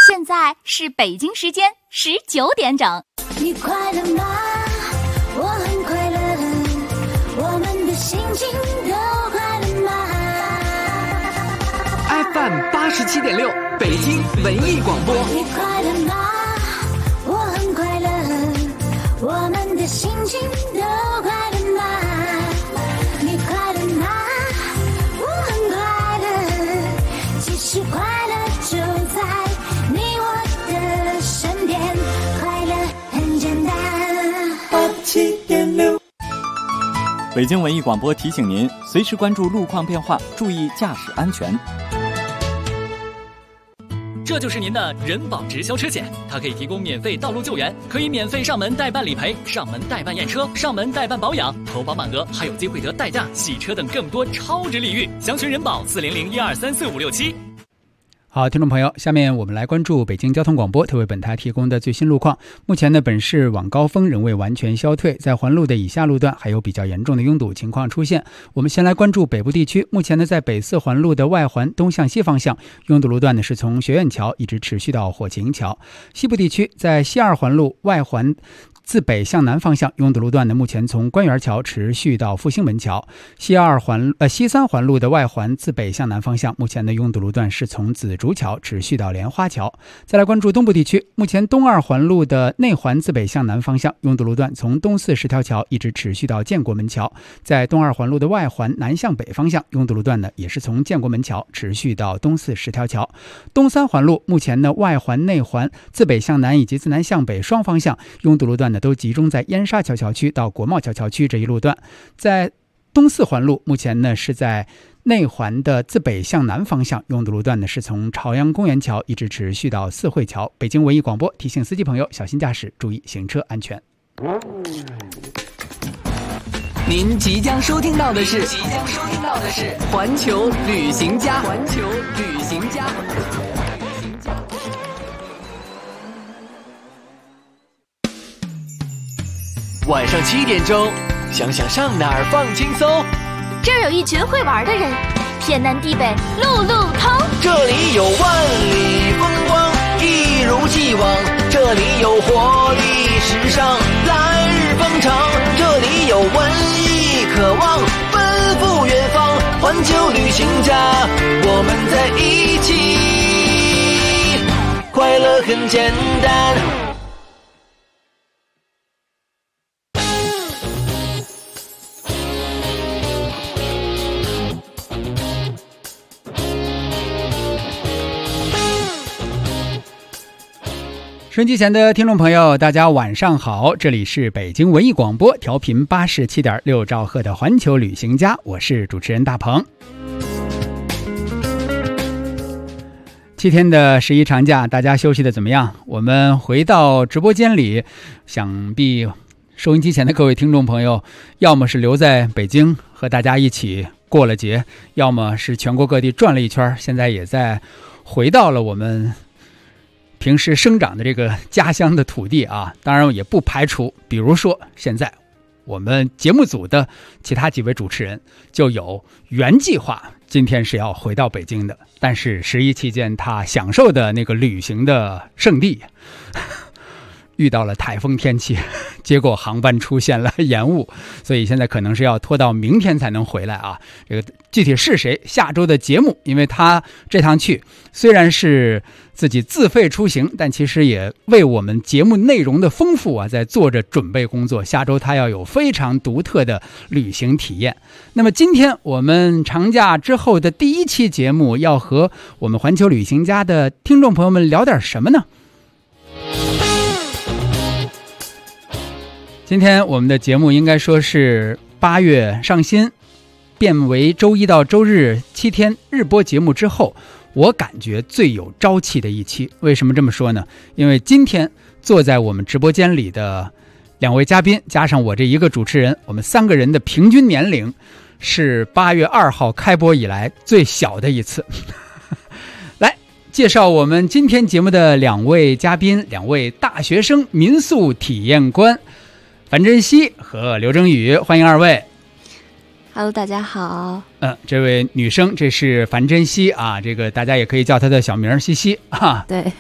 现在是北京时间19点整。 你快乐吗？我很快乐，我们的心情都快乐吗？ FM 87.6北京文艺广播。 你快乐吗？我很快乐，我们的心情都快乐吗？你快乐吗？我很快乐，其实快乐就在你我的身边，快乐很简单。87.6 北京文艺广播提醒您，随时关注路况变化，注意驾驶安全。 这就是您的人保直销车险，它可以提供免费道路救援，可以免费上门代办理赔、上门代办验车、上门代办保养，投保满额还有机会得代驾、洗车等更多超值礼遇。详询人保400-1234567。 好，听众朋友，下面我们来关注北京交通广播特为本台提供的最新路况。目前呢，本市晚高峰仍未完全消退，在环路的以下路段还有比较严重的拥堵情况出现。我们先来关注北部地区，目前呢，在北四环路的外环东向西方向，拥堵路段呢是从学院桥一直持续到火琴桥。西部地区在西二环路外环自北向南方向拥堵路段呢，目前从官园桥持续到复兴门桥。西三环路的外环自北向南方向，目前的拥堵路段是从紫竹桥持续到莲花桥。再来关注东部地区，目前东二环路的内环自北向南方向拥堵路段从东四十条桥一直持续到建国门桥。在东二环路的外环南向北方向拥堵路段呢，也是从建国门桥持续到东四十条桥。东三环路目前呢，外环内环自北向南以及自南向北双方向拥堵路段都集中在燕沙桥桥区到国贸桥桥区这一路段。在东四环路目前呢，是在内环的自北向南方向拥堵路段呢，是从朝阳公园桥一直持续到四惠桥。北京文艺广播提醒司机朋友小心驾驶，注意行车安全。 您即将收听到的是环球旅行家。晚上7点钟，想想上哪儿放轻松。 这儿有一群会玩的人，天南地北路路通。 这里有万里风光，一如既往。这里有活力时尚，来日方长。这里有文艺渴望，奔赴远方。环球旅行家，我们在一起，快乐很简单。 收音机前的听众朋友，大家晚上好，这里是北京文艺广播调频87.6兆赫的环球旅行家，我是主持人大鹏。7天的11长假，大家休息的怎么样？我们回到直播间里，想必收音机前的各位听众朋友，要么是留在北京和大家一起过了节，要么是全国各地转了一圈，现在也在回到了我们平时生长的这个家乡的土地啊。当然也不排除，比如说现在我们节目组的其他几位主持人就有原计划今天是要回到北京的，但是11期间他享受的那个旅行的胜地遇到了台风天气，结果航班出现了延误，所以现在可能是要拖到明天才能回来啊。这个具体是谁，下周的节目，因为他这趟去虽然是自己自费出行，但其实也为我们节目内容的丰富啊在做着准备工作。下周他要有非常独特的旅行体验。那么今天我们长假之后的第一期节目，要和我们环球旅行家的听众朋友们聊点什么呢？今天我们的节目应该说是8月上新，变为周一到周日7天日播节目之后，我感觉最有朝气的一期。为什么这么说呢？因为今天坐在我们直播间里的2位嘉宾加上我这一个主持人，我们3个人的平均年龄是8月2号开播以来最小的一次。来介绍我们今天节目的2位嘉宾，2位大学生民宿体验官樊珍惜和刘征宇，欢迎2位。 Hello， 大家好。 这位女生，这是樊珍惜啊，这个大家也可以叫她的小名西西啊。 对。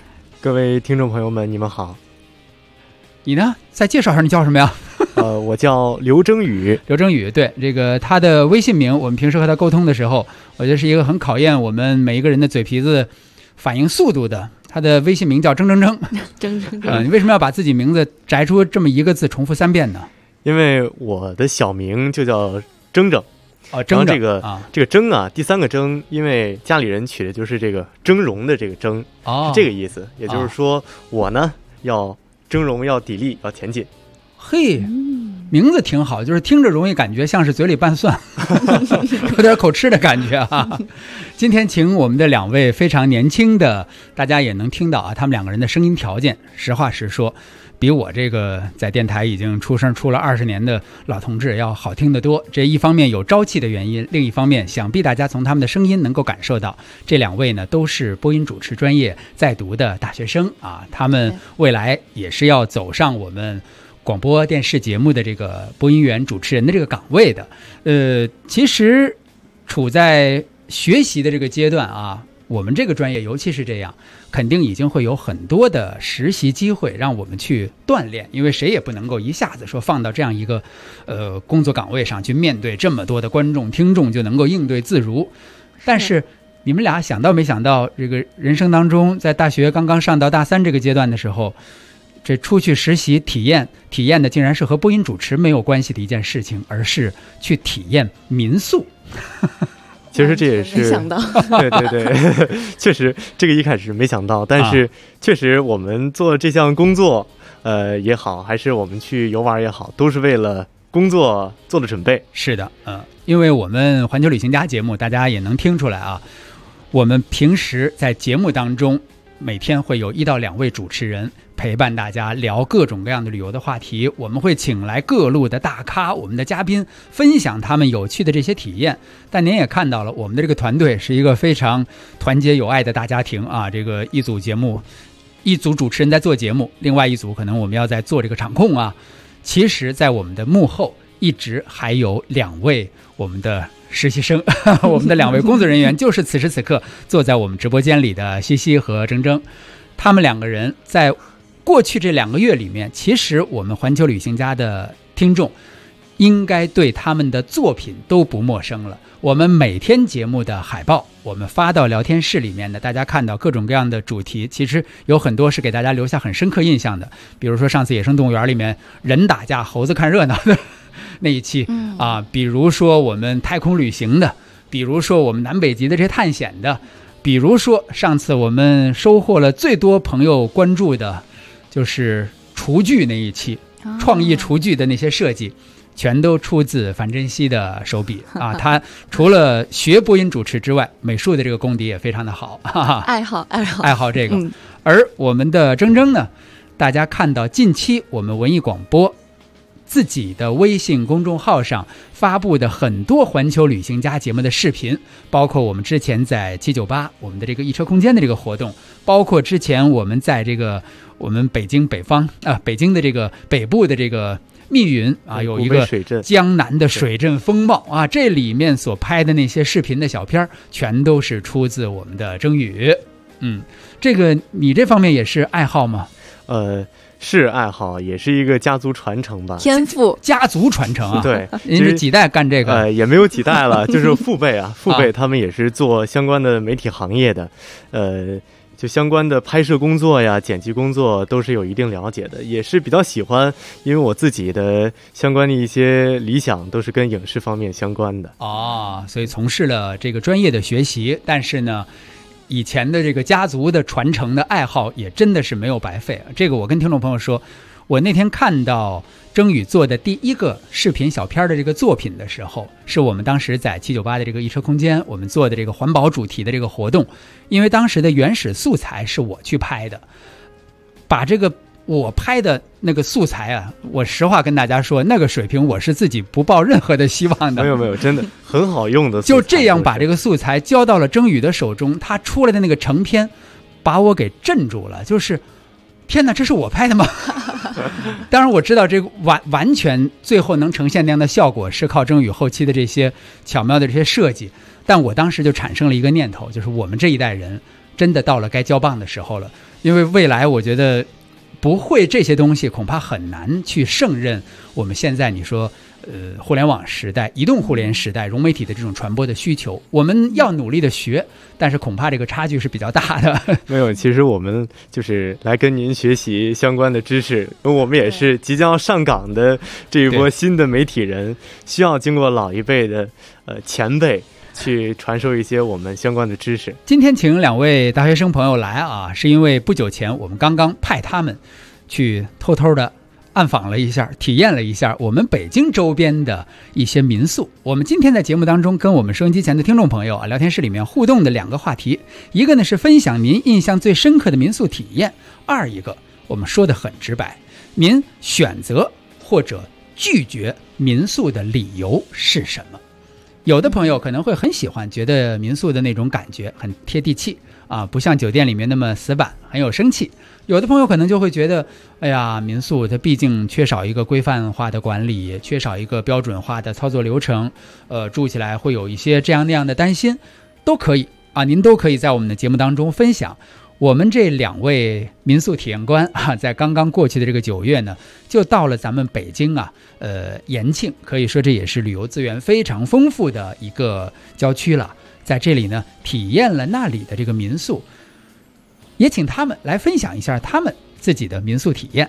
各位听众朋友们，你们好。 你呢？再介绍一下你叫什么呀？ 我叫刘征宇。 刘征宇，对，这个他的微信名，我们平时和他沟通的时候，我觉得是一个很考验我们每一个人的嘴皮子反应速度的。他的微信名叫铮。你为什么要把自己名字摘出这么一个字重复3遍呢？ 因为我的小名就叫铮。 铮这个铮啊，第3个铮，因为家里人取的就是这个峥嵘的这个峥，是这个意思。也就是说，我呢要峥嵘，要砥砺，要前进。 嘿，名字挺好，就是听着容易感觉像是嘴里拌蒜，有点口吃的感觉啊。今天请我们的2位非常年轻的，大家也能听到啊，他们2个人的声音条件，实话实说，比我这个在电台已经出声出了20年的老同志要好听得多。这一方面有朝气的原因，另一方面想必大家从他们的声音能够感受到，这2位呢都是播音主持专业在读的大学生啊，他们未来也是要走上我们广播电视节目的这个播音员主持人的这个岗位的。其实处在学习的这个阶段啊，我们这个专业尤其是这样，肯定已经会有很多的实习机会让我们去锻炼，因为谁也不能够一下子说放到这样一个工作岗位上去面对这么多的观众听众就能够应对自如。但是你们俩想到没想到，这个人生当中在大学刚刚上到大3这个阶段的时候，这出去实习体验的竟然是和播音主持没有关系的一件事情，而是去体验民宿。 其实这也是没想到， 对，确实这个一开始没想到，但是确实我们做这项工作，也好，还是我们去游玩也好，都是为了工作做的准备。 是的，因为我们环球旅行家节目，大家也能听出来啊，我们平时在节目当中每天会有1到2位主持人陪伴大家聊各种各样的旅游的话题，我们会请来各路的大咖，我们的嘉宾分享他们有趣的这些体验。但您也看到了，我们的这个团队是一个非常团结友爱的大家庭啊，这个一组节目，一组主持人在做节目，另外一组可能我们要在做这个场控啊。其实在我们的幕后一直还有2位我们的实习生我们的2位工作人员就是此时此刻坐在我们直播间里的西西和铮。他们2个人在过去这2个月里面，其实我们环球旅行家的听众应该对他们的作品都不陌生了。我们每天节目的海报，我们发到聊天室里面的，大家看到各种各样的主题，其实有很多是给大家留下很深刻印象的。比如说上次野生动物园里面人打架猴子看热闹的那一期啊，比如说我们太空旅行的，比如说我们南北极的这些探险的，比如说上次我们收获了最多朋友关注的就是厨具那一期，创意厨具的那些设计全都出自樊珍惜的手笔啊！他除了学播音主持之外，美术的这个功底也非常的好， 爱好这个。而我们的铮呢，大家看到近期我们文艺广播自己的微信公众号上发布的很多环球旅行家节目的视频，包括我们之前在798我们的这个一车空间的这个活动，包括之前我们在这个我们北京北京的这个北部的这个密云啊，有一个江南的水镇风貌啊，这里面所拍的那些视频的小片全都是出自我们的铮宇。这个你这方面也是爱好吗？ 是爱好，也是一个家族传承吧。 天赋， 家族传承啊。 对， 您是几代干这个？ 也没有几代了，就是父辈啊，父辈他们也是做相关的媒体行业的，就相关的拍摄工作呀、剪辑工作都是有一定了解的，也是比较喜欢，因为我自己的相关的一些理想都是跟影视方面相关的。 所以从事了这个专业的学习，但是呢，以前的这个家族的传承的爱好也真的是没有白费。这个我跟听众朋友说，我那天看到铮宇做的第一个视频小片的这个作品的时候，是我们当时在798的这个一车空间我们做的这个环保主题的这个活动，因为当时的原始素材是我去拍的，把这个我拍的那个素材啊，我实话跟大家说，那个水平我是自己不抱任何的希望的。 没有，真的很好用的素材。 就这样把这个素材交到了铮宇的手中，他出来的那个成片把我给镇住了，就是天哪，这是我拍的吗？当然我知道这个完全最后能呈现那样的效果是靠铮宇后期的这些巧妙的这些设计，但我当时就产生了一个念头，就是我们这一代人真的到了该交棒的时候了。因为未来我觉得不会这些东西恐怕很难去胜任我们现在你说互联网时代、移动互联时代、融媒体的这种传播的需求，我们要努力的学，但是恐怕这个差距是比较大的。 没有，其实我们就是来跟您学习相关的知识，因为我们也是即将要上岗的这一波新的媒体人，需要经过老一辈的前辈去传授一些我们相关的知识。 今天请2位大学生朋友来啊，是因为不久前我们刚刚派他们去偷偷的暗访了一下，体验了一下我们北京周边的一些民宿。我们今天在节目当中跟我们收音机前的听众朋友聊天室里面互动的2个话题，一个呢是分享您印象最深刻的民宿体验，二一个我们说的很直白，您选择或者拒绝民宿的理由是什么。有的朋友可能会很喜欢，觉得民宿的那种感觉很贴地气啊，不像酒店里面那么死板，很有生气。有的朋友可能就会觉得，哎呀，民宿它毕竟缺少一个规范化的管理，缺少一个标准化的操作流程，住起来会有一些这样那样的担心，都可以啊，您都可以在我们的节目当中分享。我们这2位民宿体验官啊，在刚刚过去的这个9月呢，就到了咱们北京啊，延庆，可以说这也是旅游资源非常丰富的一个郊区了。在这里呢，体验了那里的这个民宿，也请他们来分享一下他们自己的民宿体验。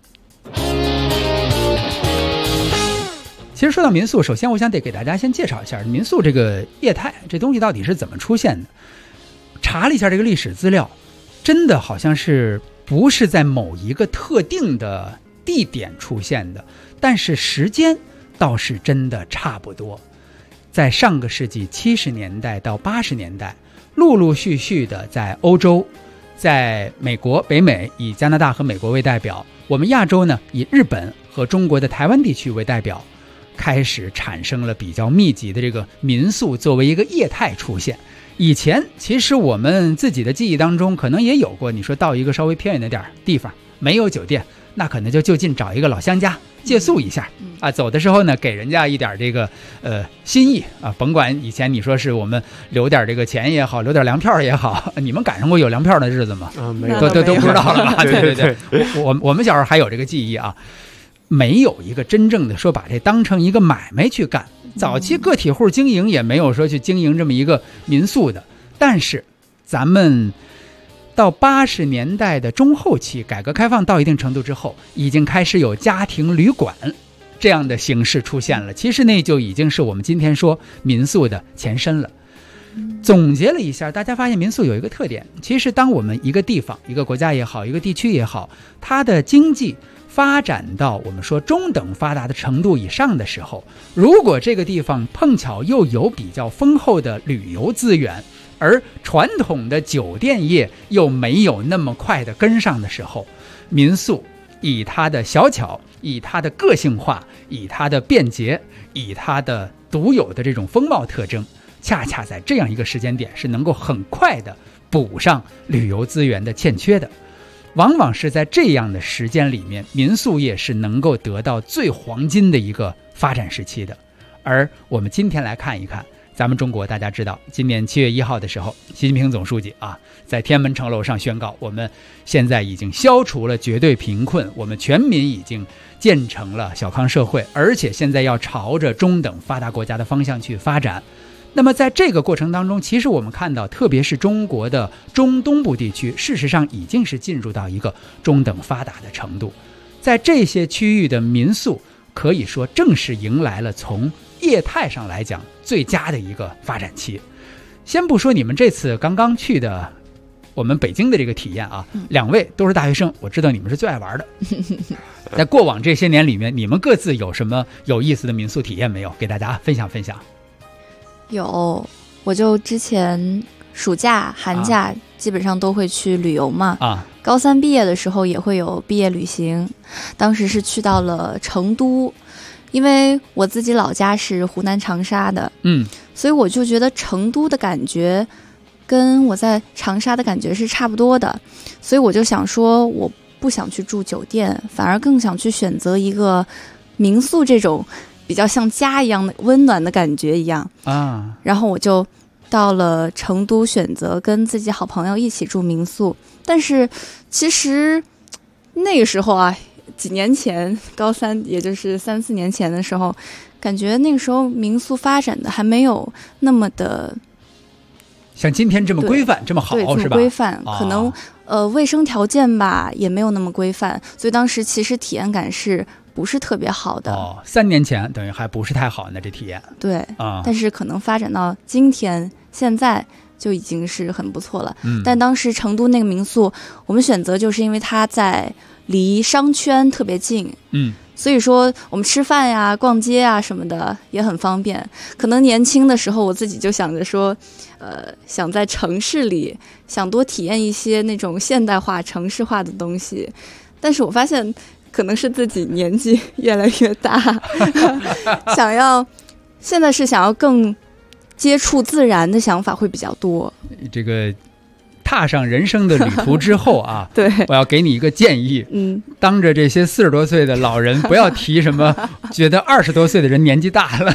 其实说到民宿，首先我想得给大家先介绍一下民宿这个业态，这东西到底是怎么出现的。查了一下这个历史资料，真的好像是不是在某一个特定的地点出现的，但是时间倒是真的差不多。在上个世纪70年代到80年代，陆陆续续的在欧洲、在美国、北美以加拿大和美国为代表，我们亚洲呢以日本和中国的台湾地区为代表，开始产生了比较密集的这个民宿作为一个业态出现。以前其实我们自己的记忆当中可能也有过，你说到一个稍微偏远的点地方没有酒店，那可能就近找一个老乡家借宿一下啊，走的时候呢给人家一点这个心意啊，甭管以前你说是我们留点这个钱也好，留点粮票也好，你们赶上过有粮票的日子吗？ 没有， 都不知道了吧？对，我们小时候还有这个记忆啊，没有一个真正的说把这当成一个买卖去干。早期个体户经营也没有说去经营这么一个民宿的，但是咱们到80年代的中后期，改革开放到一定程度之后，已经开始有家庭旅馆这样的形式出现了。其实那就已经是我们今天说民宿的前身了。总结了一下，大家发现民宿有一个特点，其实当我们一个地方、一个国家也好，一个地区也好，它的经济发展到我们说中等发达的程度以上的时候，如果这个地方碰巧又有比较丰厚的旅游资源，而传统的酒店业又没有那么快的跟上的时候，民宿以它的小巧，以它的个性化，以它的便捷，以它的独有的这种风貌特征，恰恰在这样一个时间点是能够很快的补上旅游资源的欠缺的。往往是在这样的时间里面，民宿业是能够得到最黄金的一个发展时期的。而我们今天来看一看，咱们中国大家知道，今年7月1号的时候，习近平总书记啊，在天安门城楼上宣告，我们现在已经消除了绝对贫困，我们全民已经建成了小康社会，而且现在要朝着中等发达国家的方向去发展。那么在这个过程当中，其实我们看到，特别是中国的中东部地区，事实上已经是进入到一个中等发达的程度。在这些区域的民宿，可以说正是迎来了从业态上来讲最佳的一个发展期。先不说你们这次刚刚去的我们北京的这个体验啊，2位都是大学生，我知道你们是最爱玩的。在过往这些年里面，你们各自有什么有意思的民宿体验没有？给大家分享分享。 有，我就之前暑假寒假基本上都会去旅游嘛，高3毕业的时候也会有毕业旅行，当时是去到了成都，因为我自己老家是湖南长沙的，所以我就觉得成都的感觉跟我在长沙的感觉是差不多的，所以我就想说我不想去住酒店，反而更想去选择一个民宿，这种比较像家一样的温暖的感觉一样啊。然后我就到了成都选择跟自己好朋友一起住民宿，但是其实那个时候啊，几年前高三也就是3-4年前的时候，感觉那个时候民宿发展的还没有那么的像今天这么规范这么好， 对， 是吧？ 规范可能卫生条件吧也没有那么规范，所以当时其实体验感是不是特别好的。 3年前等于还不是太好呢，这体验。 对啊，但是可能发展到今天现在就已经是很不错了。但当时成都那个民宿我们选择就是因为它在离商圈特别近，所以说我们吃饭呀、逛街啊什么的也很方便。可能年轻的时候我自己就想着说想在城市里想多体验一些那种现代化城市化的东西，但是我发现可能是自己年纪越来越大现在是想要更接触自然的想法会比较多。 这个踏上人生的旅途之后啊， 对， 我要给你一个建议，当着这些40多岁的老人，不要提什么觉得20多岁的人年纪大了。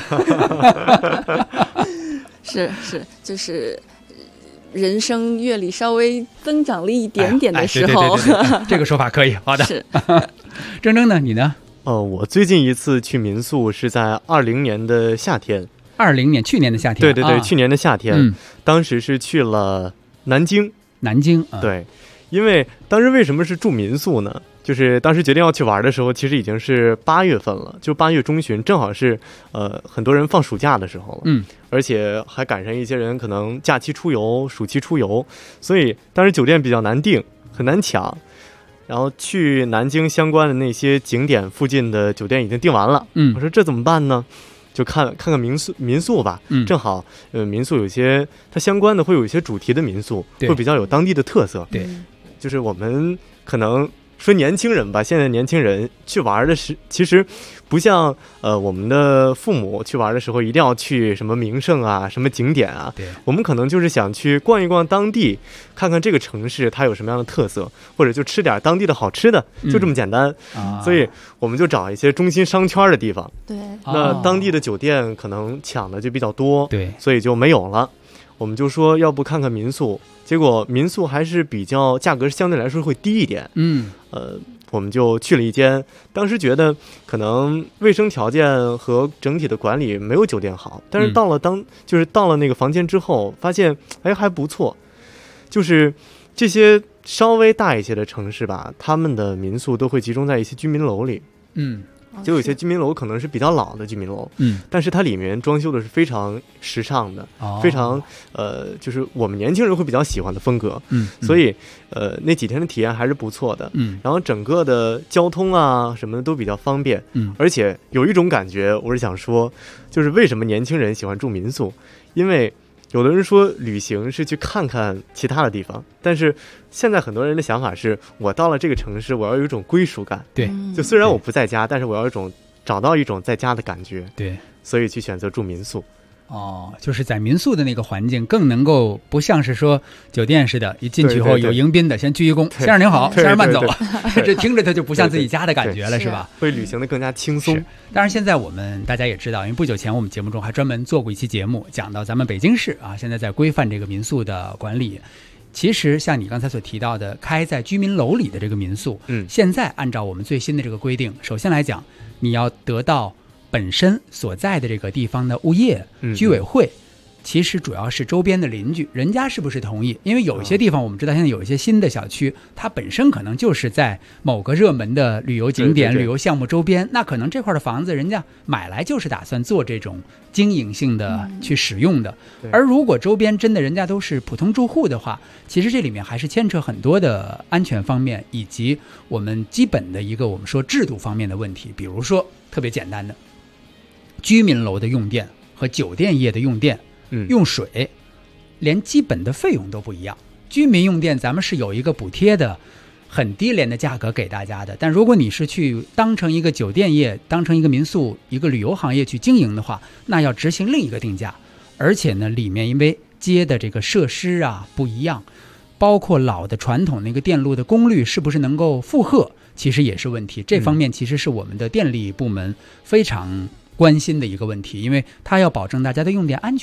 是，就是人生阅历稍微增长了一点点的时候， 对，这个说法可以。好的， 是。 铮铮呢？你呢？ 我最近一次去民宿是在20年的夏天。 20年，去年的夏天。 对，去年的夏天，当时是去了南京。对，因为当时为什么是住民宿呢？就是当时决定要去玩的时候，其实已经是8月份了，就8月中旬，正好是很多人放暑假的时候了。而且还赶上一些人可能假期出游、暑期出游，所以当时酒店比较难订，很难抢。然后去南京相关的那些景点附近的酒店已经订完了。我说这怎么办呢？就看看民宿吧。正好民宿有些它相关的会有一些主题的民宿，会比较有当地的特色。 对， 就是我们可能说年轻人吧，现在年轻人去玩的是其实不像我们的父母去玩的时候一定要去什么名胜啊、什么景点啊。 对， 我们可能就是想去逛一逛当地，看看这个城市它有什么样的特色，或者就吃点当地的好吃的，就这么简单。所以我们就找一些中心商圈的地方。 对， 那当地的酒店可能抢的就比较多， 对， 所以就没有了。我们就说要不看看民宿，结果民宿还是比较价格相对来说会低一点。我们就去了一间，当时觉得可能卫生条件和整体的管理没有酒店好，但是到了那个房间之后，发现还不错。就是这些稍微大一些的城市吧，他们的民宿都会集中在一些居民楼里。就有些居民楼可能是比较老的居民楼，但是它里面装修的是非常时尚的，非常就是我们年轻人会比较喜欢的风格。所以那几天的体验还是不错的。然后整个的交通啊什么的都比较方便。而且有一种感觉，我是想说，就是为什么年轻人喜欢住民宿，因为有的人说旅行是去看看其他的地方，但是现在很多人的想法是，我到了这个城市，我要有一种归属感。 对， 就虽然我不在家，但是我要找到一种在家的感觉。 对， 所以去选择住民宿。 就是在民宿的那个环境更能够不像是说酒店似的，一进去后有迎宾的先鞠一躬，先生您好，先生慢走。这听着它就不像自己家的感觉了，是吧？ 会旅行的更加轻松。 当然现在我们大家也知道，因为不久前我们节目中还专门做过一期节目，讲到咱们北京市啊，现在在规范这个民宿的管理。其实像你刚才所提到的开在居民楼里的这个民宿，现在按照我们最新的这个规定，首先来讲，你要得到本身所在的这个地方的物业居委会，其实主要是周边的邻居，人家是不是同意？因为有一些地方我们知道现在有一些新的小区，它本身可能就是在某个热门的旅游景点、旅游项目周边，那可能这块的房子人家买来就是打算做这种经营性的去使用的。而如果周边真的人家都是普通住户的话，其实这里面还是牵扯很多的安全方面以及我们基本的一个我们说制度方面的问题。比如说特别简单的居民楼的用电和酒店业的用电用水，连基本的费用都不一样。居民用电咱们是有一个补贴的很低廉的价格给大家的，但如果你是去当成一个酒店业、当成一个民宿、一个旅游行业去经营的话，那要执行另一个定价。而且呢，里面因为接的这个设施啊不一样，包括老的传统那个电路的功率是不是能够负荷，其实也是问题。这方面其实是我们的电力部门非常关心的一个问题，因为它要保证大家的用电安全。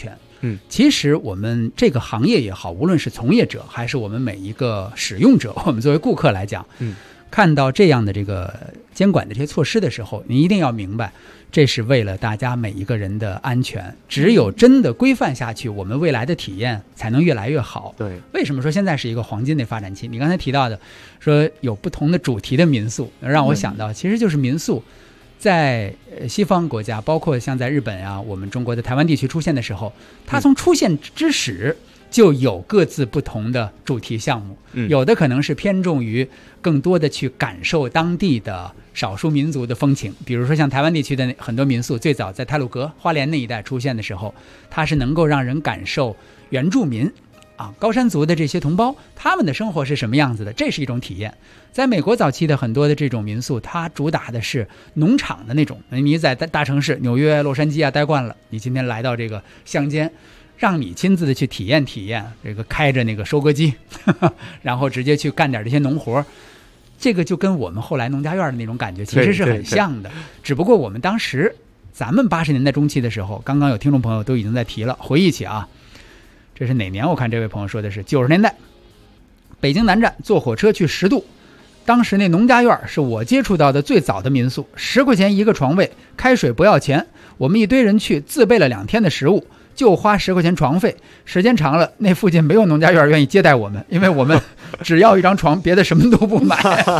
其实我们这个行业也好，无论是从业者还是我们每一个使用者，我们作为顾客来讲，看到这样的这个监管的这些措施的时候，你一定要明白，这是为了大家每一个人的安全。只有真的规范下去，我们未来的体验才能越来越好。 对， 为什么说现在是一个黄金的发展期？你刚才提到的，说有不同的主题的民宿，让我想到，其实就是民宿在西方国家，包括像在日本啊，我们中国的台湾地区出现的时候，它从出现之始就有各自不同的主题项目，有的可能是偏重于更多的去感受当地的少数民族的风情，比如说像台湾地区的很多民宿，最早在太鲁阁、花莲那一带出现的时候，它是能够让人感受原住民高山族的这些同胞他们的生活是什么样子的，这是一种体验。在美国早期的很多的这种民宿，它主打的是农场的那种，你在大城市纽约、洛杉矶待惯了，你今天来到这个乡间，让你亲自的去体验这个开着那个收割机然后直接去干点这些农活，这个就跟我们后来农家院的那种感觉其实是很像的。只不过我们当时咱们80年代中期的时候，刚刚有听众朋友都已经在提了，回忆起这是哪年？我看这位朋友说的是90年代，北京南站坐火车去10渡，当时那农家院是我接触到的最早的民宿，10块钱一个床位，开水不要钱，我们一堆人去自备了2天的食物，就花10块钱床费。时间长了，那附近没有农家院愿意接待我们，因为我们只要一张床，别的什么都不买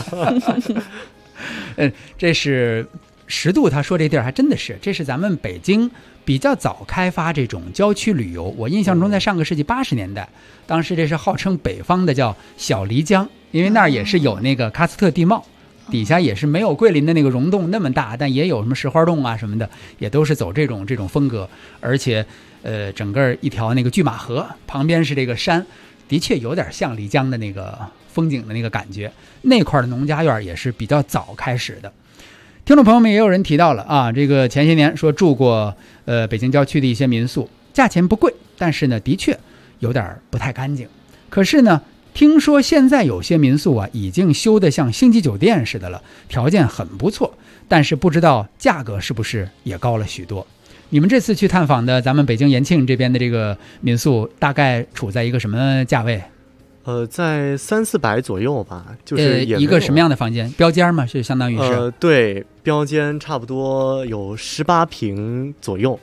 这是10渡，他说这地儿还真的是，这是咱们北京比较早开发这种郊区旅游。我印象中在上个世纪80年代，当时这是号称北方的叫小漓江，因为那儿也是有那个喀斯特地貌，底下也是没有桂林的那个溶洞那么大，但也有什么石花洞啊什么的，也都是走这种风格。而且整个一条那个拒马河旁边是这个山，的确有点像漓江的那个风景的那个感觉。那块的农家院也是比较早开始的。听众朋友们也有人提到了这个前些年说住过北京郊区的一些民宿，价钱不贵，但是呢的确有点不太干净。可是呢听说现在有些民宿已经修得像星级酒店似的了，条件很不错，但是不知道价格是不是也高了许多。你们这次去探访的咱们北京延庆这边的这个民宿大概处在一个什么价位？ 在300-400左右吧，就是一个什么样的房间？标间吗？是相当于是对，标间差不多有18平左右。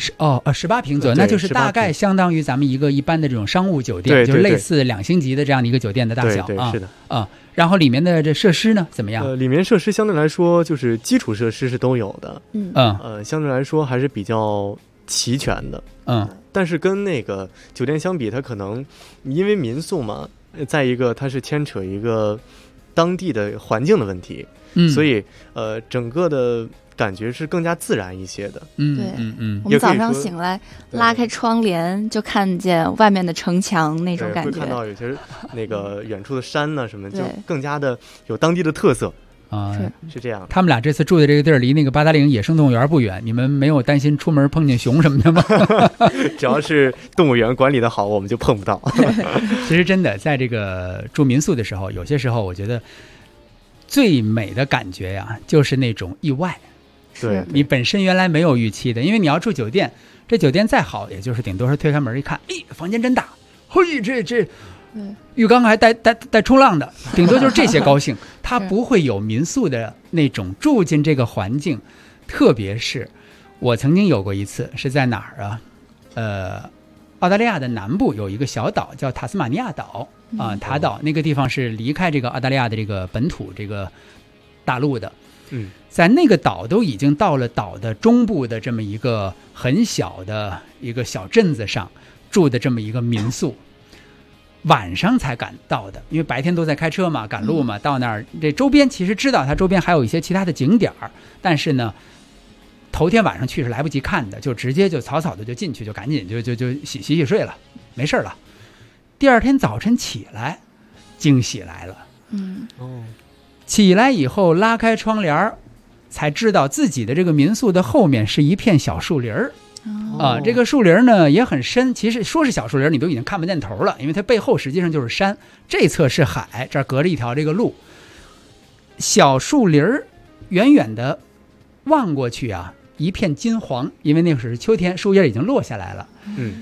18平左右，那就是大概相当于咱们一个一般的这种商务酒店， 对， 就是类似2星级的这样的一个酒店的大小。 对，是的然后里面的这设施呢怎么样？ 里面设施相对来说就是基础设施是都有的，相对来说还是比较齐全的。但是跟那个酒店相比，它可能因为民宿嘛，再一个它是牵扯一个当地的环境的问题，所以整个的感觉是更加自然一些的。 我们早上醒来拉开窗帘就看见外面的城墙那种感觉， 会看到有些那个远处的山呢什么，就更加的有当地的特色。是这样。 他们俩这次住的这个地儿离那个八达岭野生动物园不远，你们没有担心出门碰见熊什么的吗？ 只要是动物园管理的好，我们就碰不到。 其实真的在这个住民宿的时候，有些时候我觉得最美的感觉呀，就是那种意外。 对， 你本身原来没有预期的，因为你要住酒店，这酒店再好，也就是顶多是推开门一看，房间真大，嘿，这浴缸还带冲浪的，顶多就是这些高兴。它不会有民宿的那种住进这个环境。特别是我曾经有过一次是在哪儿啊？澳大利亚的南部有一个小岛叫塔斯马尼亚岛塔岛，那个地方是离开这个澳大利亚的这个本土这个大陆的。在那个岛都已经到了岛的中部的这么一个很小的一个小镇子上住的这么一个民宿，晚上才赶到的，因为白天都在开车嘛，赶路嘛，到那儿这周边其实知道它周边还有一些其他的景点，但是呢头天晚上去是来不及看的，就直接就草草的就进去，就赶紧就洗睡了，没事了。第二天早晨起来，惊喜来了。起来以后拉开窗帘，才知道自己的这个民宿的后面是一片小树林这个树林呢也很深，其实说是小树林你都已经看不见头了，因为它背后实际上就是山，这侧是海，这儿隔着一条这个路。小树林远远的望过去一片金黄，因为那会儿是秋天，树叶已经落下来了。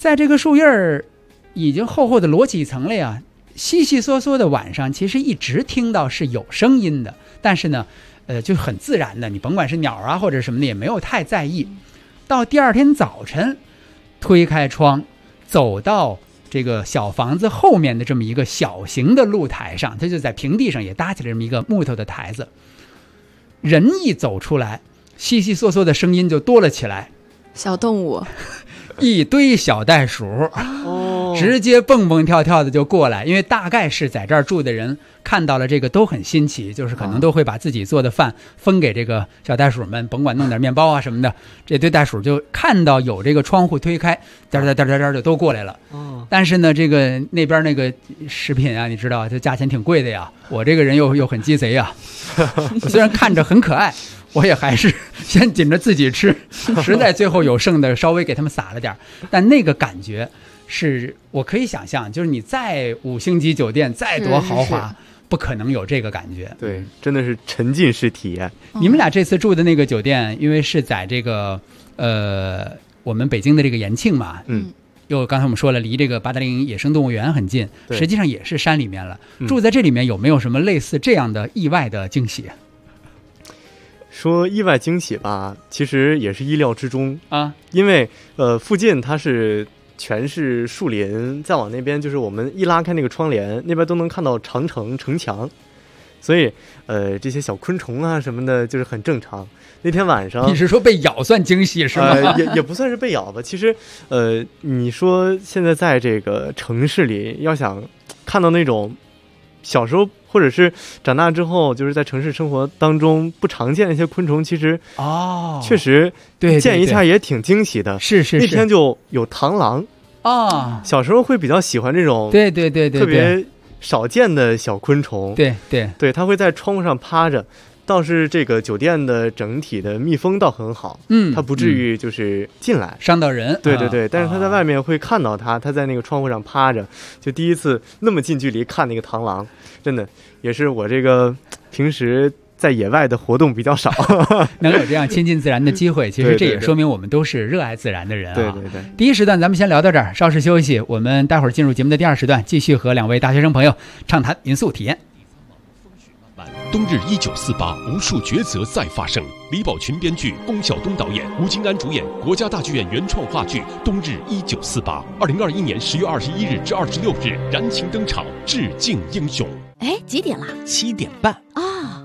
在这个树叶儿已经厚厚的摞起一层了呀，稀稀嗦嗦的晚上，其实一直听到是有声音的，但是呢，就很自然的，你甭管是鸟啊或者什么的，也没有太在意。到第二天早晨，推开窗，走到这个小房子后面的这么一个小型的露台上，它就在平地上也搭起了这么一个木头的台子。人一走出来，稀稀嗦嗦的声音就多了起来， 小动物。 一堆小袋鼠，直接蹦蹦跳跳的就过来，因为大概是在这儿住的人看到了这个都很新奇，就是可能都会把自己做的饭分给这个小袋鼠们，甭管弄点面包啊什么的，这堆袋鼠就看到有这个窗户推开，颠就都过来了。但是呢，这个那边那个食品啊，你知道，这价钱挺贵的呀，我这个人又很鸡贼呀，我虽然看着很可爱，我也还是先紧着自己吃，实在最后有剩的稍微给他们撒了点，但那个感觉是我可以想象，就是你在5星级酒店再多豪华，不可能有这个感觉。 对，真的是沉浸式体验。 你们俩这次住的那个酒店，因为是在这个我们北京的这个延庆嘛，又刚才我们说了，离这个八达岭野生动物园很近，实际上也是山里面了。住在这里面有没有什么类似这样的意外的惊喜？ 说意外惊喜吧，其实也是意料之中啊， 因为附近它是全是树林，再往那边就是我们一拉开那个窗帘，那边都能看到长城城墙，所以这些小昆虫啊什么的，就是很正常。那天晚上， 你是说被咬算惊喜是吗？ 也不算是被咬吧。其实你说现在在这个城市里，要想看到那种小时候或者是长大之后，就是在城市生活当中不常见的一些昆虫，其实确实见一下也挺惊喜的。 是那天就有螳螂啊， 小时候会比较喜欢这种对特别少见的小昆虫。 对， 它会在窗户上趴着。倒是这个酒店的整体的密封倒很好，它不至于就是进来伤到人。 对，但是他在外面会看到他在那个窗户上趴着，就第一次那么近距离看那个螳螂，真的也是我这个平时在野外的活动比较少， 能有这样亲近自然的机会，其实这也说明我们都是热爱自然的人啊。 对。 第一时段咱们先聊到这儿，稍事休息，我们待会儿进入节目的第二时段，继续和2位大学生朋友畅谈民宿体验。 冬日1948，无数抉择再发生。李宝群编剧，龚晓东导演，吴京安主演，国家大剧院原创话剧《冬日1948》，2021年10月21日至26日燃情登场，致敬英雄。 哎，几点了 ？7点半啊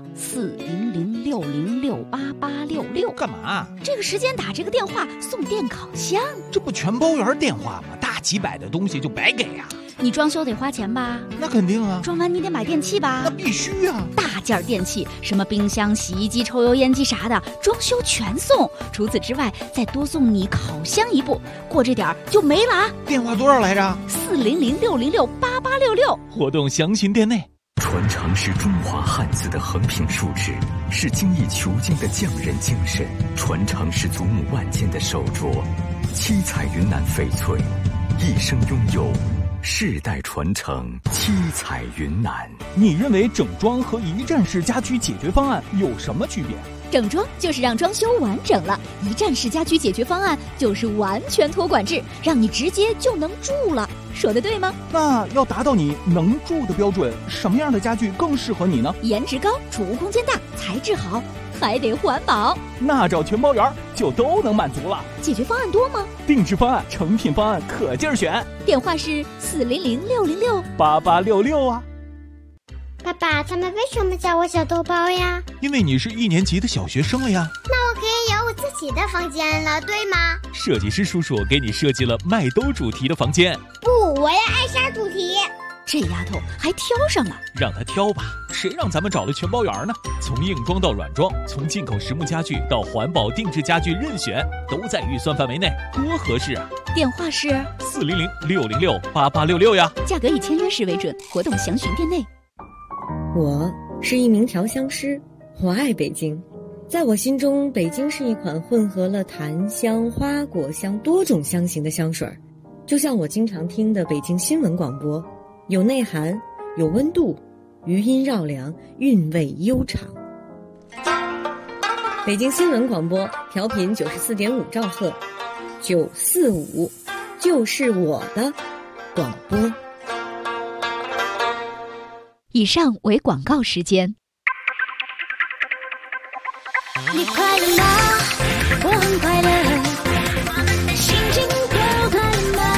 ！40060688866， 干嘛？ 这个时间打这个电话送电烤箱， 这不全包圆电话吗？大几百的东西就白给啊！ 你装修得花钱吧？ 那肯定啊！ 装完你得买电器吧？ 那必须啊！ 大件电器，什么冰箱、洗衣机、抽油烟机啥的，装修全送。除此之外，再多送你烤箱一部，过这点就没了啊！ 电话多少来着 ？40066688866。 活动详情店内。 传承是中华汉字的横平竖直，是精益求精的匠人精神；传承是祖母万件的手镯，七彩云南翡翠，一生拥有，世代传承，七彩云南。 你认为整装和一站式家居解决方案有什么区别？ 整装就是让装修完整了，一站式家居解决方案就是完全托管制，让你直接就能住了。说的对吗？ 那要达到你能住的标准，什么样的家具更适合你呢？ 颜值高，储物空间大，材质好，还得环保。 那找全包圆就都能满足了。 解决方案多吗？ 定制方案、成品方案可劲儿选。 电话是 40066688866啊。 爸爸，他们为什么叫我小豆包呀？ 因为你是1年级的小学生了呀。 那我可以有我自己的房间了，对吗？ 设计师叔叔给你设计了麦兜主题的房间。 不，我要艾莎主题。 这丫头还挑上了， 让她挑吧，谁让咱们找了全包圆呢？从硬装到软装，从进口实木家具到环保定制家具，任选都在预算范围内，多合适啊！ 电话是 40066688866呀。 价格以签约时为准，活动详询店内。 我是一名调香师，我爱北京。在我心中，北京是一款混合了檀香、花果香多种香型的香水，就像我经常听的北京新闻广播，有内涵，有温度，余音绕梁，韵味悠长。北京新闻广播调频94.5兆赫，945 就是我的广播。 以上为广告时间。 你快乐吗？我很快乐，我们的心情都快乐吗？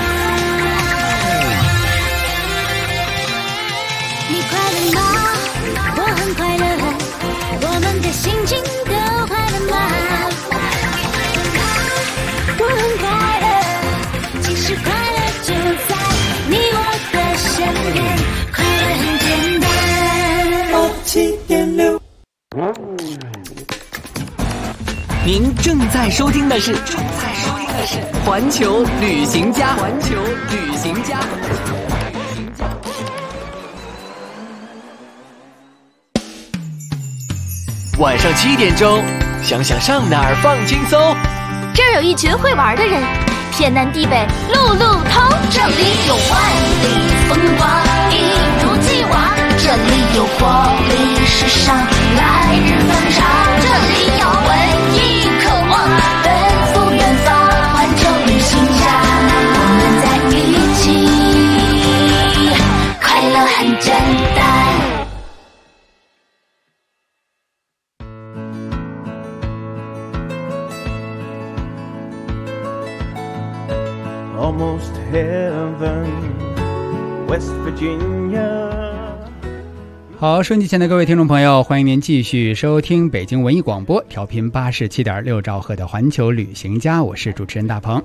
你快乐吗？我很快乐，我们的心情都快乐吗？我很快乐，其实快乐就在你我的身边，快乐很简单。 您正在收听的是环球旅行家。晚上7点钟，想想上哪儿放轻松。 这儿有一群会玩的人，天南地北路路通，这里有万里风光，一如既往，这里有活力时尚，来日方长，这里有文艺渴望，奔赴远方，环球旅行家，我们在一起，快乐很简单。 Almost heaven, West Virginia。 好，收音机前的各位听众朋友，欢迎您继续收听北京文艺广播，调频87.6兆赫的环球旅行家，我是主持人大鹏。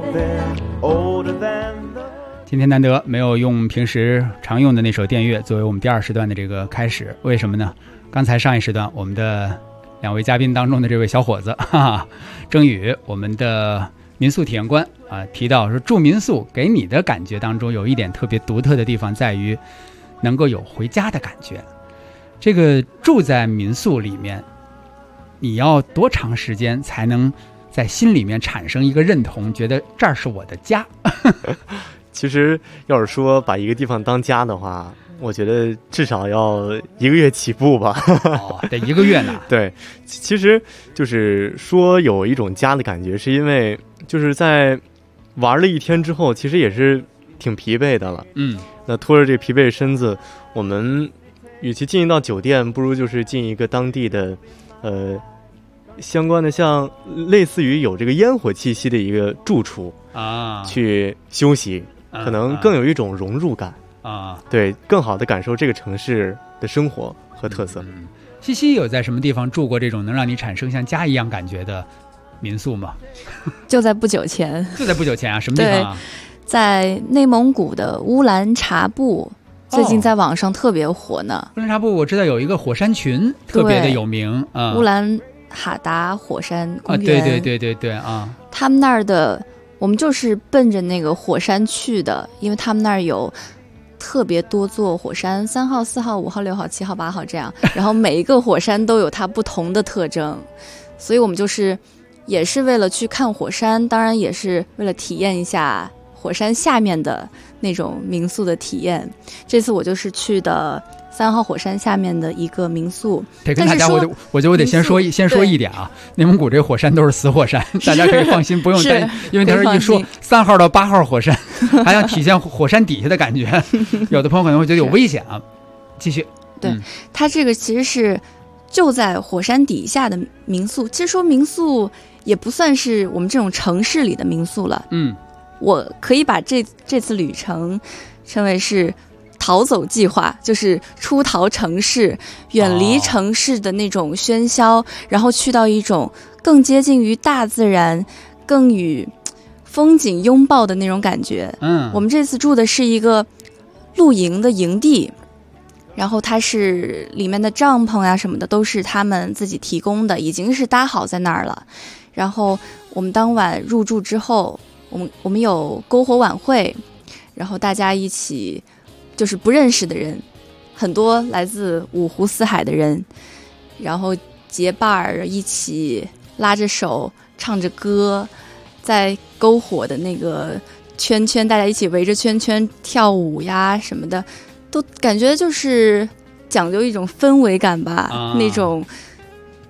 今天难得没有用平时常用的那首电乐作为我们第2时段的这个开始，为什么呢？刚才上一时段我们的2位嘉宾当中的这位小伙子，郑宇，我们的民宿体验官啊，提到说住民宿给你的感觉当中有一点特别独特的地方，在于能够有回家的感觉。这个住在民宿里面，你要多长时间才能在心里面产生一个认同，觉得这儿是我的家？ 其实要是说把一个地方当家的话，我觉得至少要1个月起步吧。 得1个月呢。 对，其实就是说有一种家的感觉，是因为就是在玩了一天之后，其实也是挺疲惫的了。那拖着这疲惫的身子，我们与其进一到酒店，不如就是进一个当地的相关的，像类似于有这个烟火气息的一个住处啊， 去休息，可能更有一种融入感啊， 对，更好的感受这个城市的生活和特色。 西西有在什么地方住过这种能让你产生像家一样感觉的民宿吗？ 就在不久前。 就在不久前啊？什么地方啊？ 在内蒙古的乌兰察布，最近在网上特别火呢。 乌兰察布我知道有一个火山群特别的有名啊， 乌兰哈达火山公园。 对啊， 他们那儿的我们就是奔着那个火山去的，因为他们那儿有特别多座火山，3号、4号、5号、6号、7号、8号这样，然后每一个火山都有它不同的特征，所以我们就是也是为了去看火山，当然也是为了体验一下火山下面的那种民宿的体验。这次我就是去的3号火山下面的一个民宿。 得跟大家，我觉得我得先说一点啊，内蒙古这火山都是死火山，大家可以放心，不用担心，因为他说一说3号到8号火山，还想体现火山底下的感觉，有的朋友可能会觉得有危险啊。继续， 对，它这个其实是就在火山底下的民宿。其实说民宿也不算是我们这种城市里的民宿了，我可以把这次旅程称为是逃走计划，就是出逃城市，远离城市的那种喧嚣，然后去到一种更接近于大自然，更与风景拥抱的那种感觉。我们这次住的是一个露营的营地，然后它是里面的帐篷呀什么的都是他们自己提供的，已经是搭好在那儿了。然后我们当晚入住之后，我们有篝火晚会，然后大家一起，就是不认识的人，很多来自5湖4海的人，然后结伴儿一起拉着手唱着歌，在篝火的那个圈圈，大家一起围着圈圈跳舞呀什么的，都感觉就是讲究一种氛围感吧，那种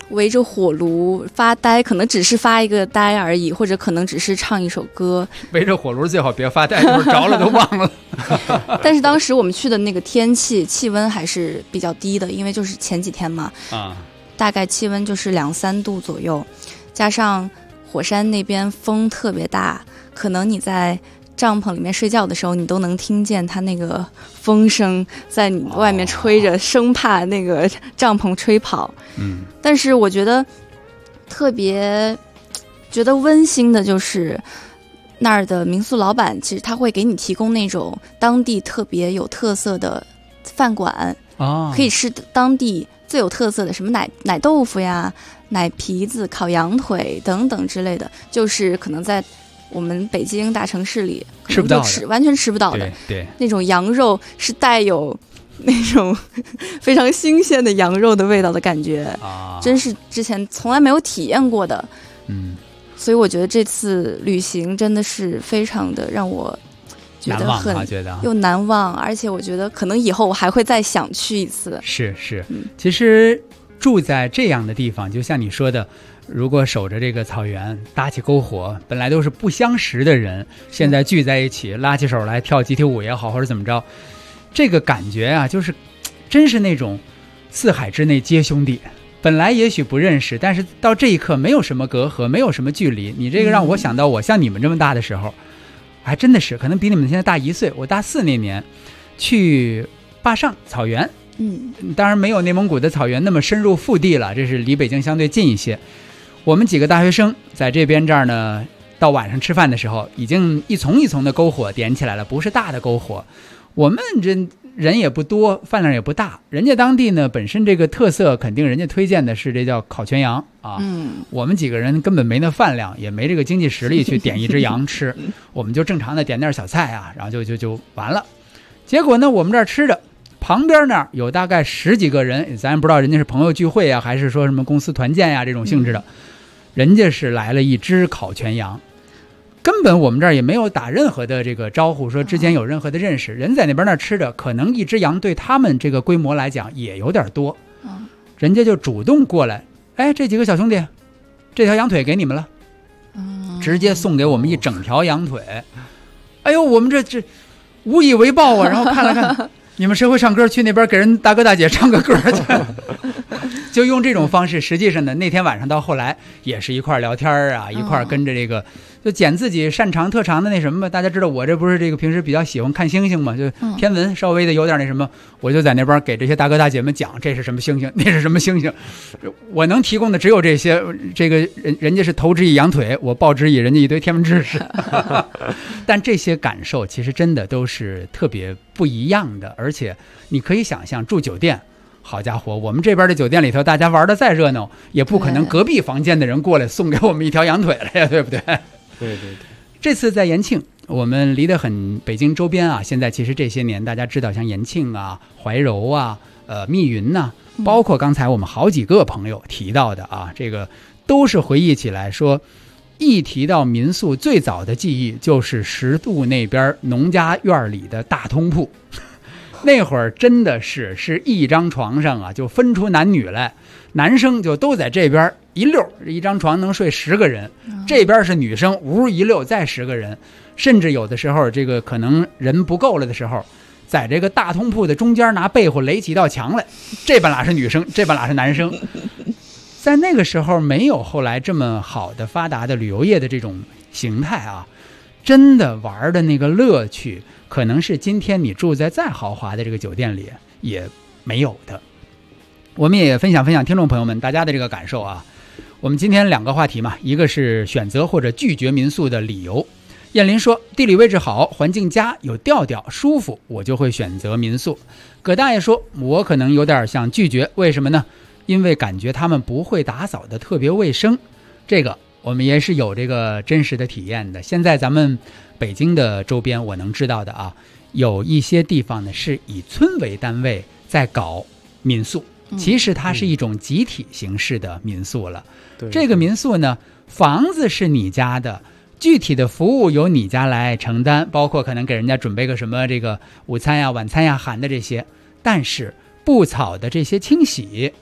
围着火炉发呆，可能只是发一个呆而已，或者可能只是唱一首歌。 围着火炉最好别发呆，就是着了都忘了。 但是当时我们去的那个天气温还是比较低的，因为就是前几天嘛，大概气温就是2-3度左右，加上火山那边风特别大，可能你在帐篷里面睡觉的时候，你都能听见它那个风声在你外面吹着，生怕那个帐篷吹跑。但是我觉得特别觉得温馨的就是那儿的民宿老板，其实他会给你提供那种当地特别有特色的饭馆，可以吃当地最有特色的什么奶豆腐呀、奶皮子、烤羊腿等等之类的，就是可能在我们北京大城市里吃不到的， 完全吃不到的。 对， 那种羊肉是带有那种非常新鲜的羊肉的味道的感觉，真是之前从来没有体验过的。所以我觉得这次旅行真的是非常的让我觉得很又难忘，而且我觉得可能以后我还会再想去一次。 是，其实住在这样的地方，就像你说的，如果守着这个草原搭起篝火，本来都是不相识的人，现在聚在一起拉起手来跳集体舞也好，或者怎么着，这个感觉啊，就是真是那种四海之内皆兄弟，本来也许不认识，但是到这一刻没有什么隔阂，没有什么距离。你这个让我想到我像你们这么大的时候，还真的是可能比你们现在大1岁。我大4那年去坝上草原，当然没有内蒙古的草原那么深入腹地了，这是离北京相对近一些。我们几个大学生在这边这儿呢，到晚上吃饭的时候，已经一丛一丛的篝火点起来了，不是大的篝火。我们这人也不多，饭量也不大。人家当地呢，本身这个特色肯定人家推荐的是这叫烤全羊啊。我们几个人根本没那饭量，也没这个经济实力去点一只羊吃，我们就正常的点点小菜啊，然后就完了。结果呢，我们这儿吃着，旁边那儿有大概10几个人，咱也不知道人家是朋友聚会啊，还是说什么公司团建呀这种性质的。人家是来了一只烤全羊，根本我们这儿也没有打任何的这个招呼，说之间有任何的认识。人在那边那吃着，可能一只羊对他们这个规模来讲也有点多，人家就主动过来，哎，这几个小兄弟，这条羊腿给你们了，直接送给我们一整条羊腿。哎呦，我们这无以为报啊！然后看了看，你们谁会唱歌？去那边给人大哥大姐唱个歌去。就用这种方式，实际上呢，那天晚上到后来也是一块聊天啊，一块跟着这个就捡自己擅长特长的那什么吧。大家知道我这不是这个平时比较喜欢看星星嘛，就天文稍微的有点那什么，我就在那边给这些大哥大姐们讲这是什么星星，那是什么星星。我能提供的只有这些，这个人家是投之以羊腿，我报之以人家一堆天文知识。但这些感受其实真的都是特别不一样的，而且你可以想象住酒店。好家伙，我们这边的酒店里头，大家玩的再热闹，也不可能隔壁房间的人过来送给我们一条羊腿了呀，对不对？ 对。 这次在延庆，我们离得很北京周边啊。现在其实这些年，大家知道像延庆啊、怀柔啊、密云呐，包括刚才我们好几个朋友提到的啊，这个都是回忆起来说，一提到民宿，最早的记忆就是10渡那边农家院里的大通铺。那会儿真的是一张床上啊，就分出男女来，男生就都在这边一溜，一张床能睡10个人，这边是女生屋一溜再10个人，甚至有的时候这个可能人不够了的时候，在这个大通铺的中间拿被子垒起一道墙来，这半拉是女生，这半拉是男生。在那个时候没有后来这么好的发达的旅游业的这种形态啊，真的玩的那个乐趣可能是今天你住在再豪华的这个酒店里也没有的。我们也分享听众朋友们大家的这个感受啊。我们今天2个话题嘛，一个是选择或者拒绝民宿的理由。燕林说，地理位置好，环境佳，有调调，舒服，我就会选择民宿。葛大爷说，我可能有点想拒绝，为什么呢？因为感觉他们不会打扫的特别卫生。这个我们也是有这个真实的体验的。现在咱们北京的周边我能知道的啊，有一些地方呢是以村为单位在搞民宿，其实它是一种集体形式的民宿了。这个民宿呢，房子是你家的，具体的服务由你家来承担，包括可能给人家准备个什么这个午餐呀、晚餐呀、含的这些，但是布草的这些清洗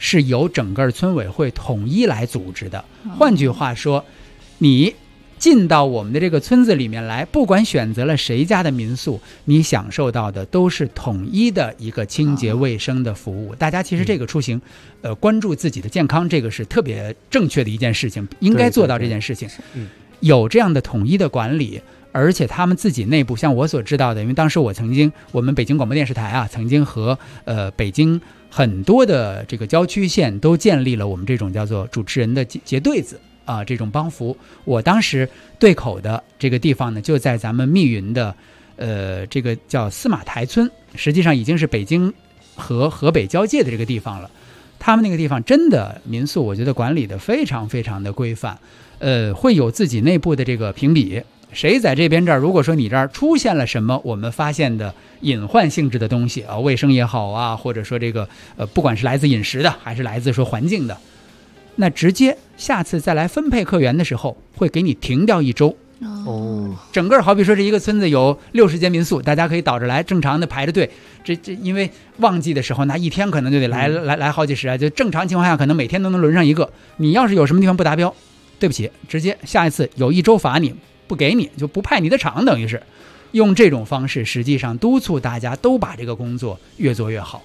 是由整个村委会统一来组织的。换句话说，你进到我们的这个村子里面来，不管选择了谁家的民宿，你享受到的都是统一的一个清洁卫生的服务。大家其实这个出行关注自己的健康，这个是特别正确的一件事情，应该做到这件事情。有这样的统一的管理，而且他们自己内部，像我所知道的，因为当时我们北京广播电视台啊，曾经和北京很多的这个郊区县都建立了我们这种叫做主持人的结对子啊，这种帮扶。我当时对口的这个地方呢，就在咱们密云的这个叫司马台村，实际上已经是北京和河北交界的这个地方了。他们那个地方真的民宿，我觉得管理的非常非常的规范，会有自己内部的这个评比。谁在这边这儿，如果说你这儿出现了什么我们发现的隐患性质的东西啊，卫生也好啊，或者说这个不管是来自饮食的还是来自说环境的，那直接下次再来分配客源的时候会给你停掉1周。整个好比说这一个村子有60间民宿，大家可以倒着来，正常的排着队。这因为旺季的时候，那一天可能就得来好几十啊，就正常情况下可能每天都能轮上一个。你要是有什么地方不达标，对不起，直接下一次有1周罚你，不给你就不派你的场，等于是用这种方式，实际上督促大家都把这个工作越做越好。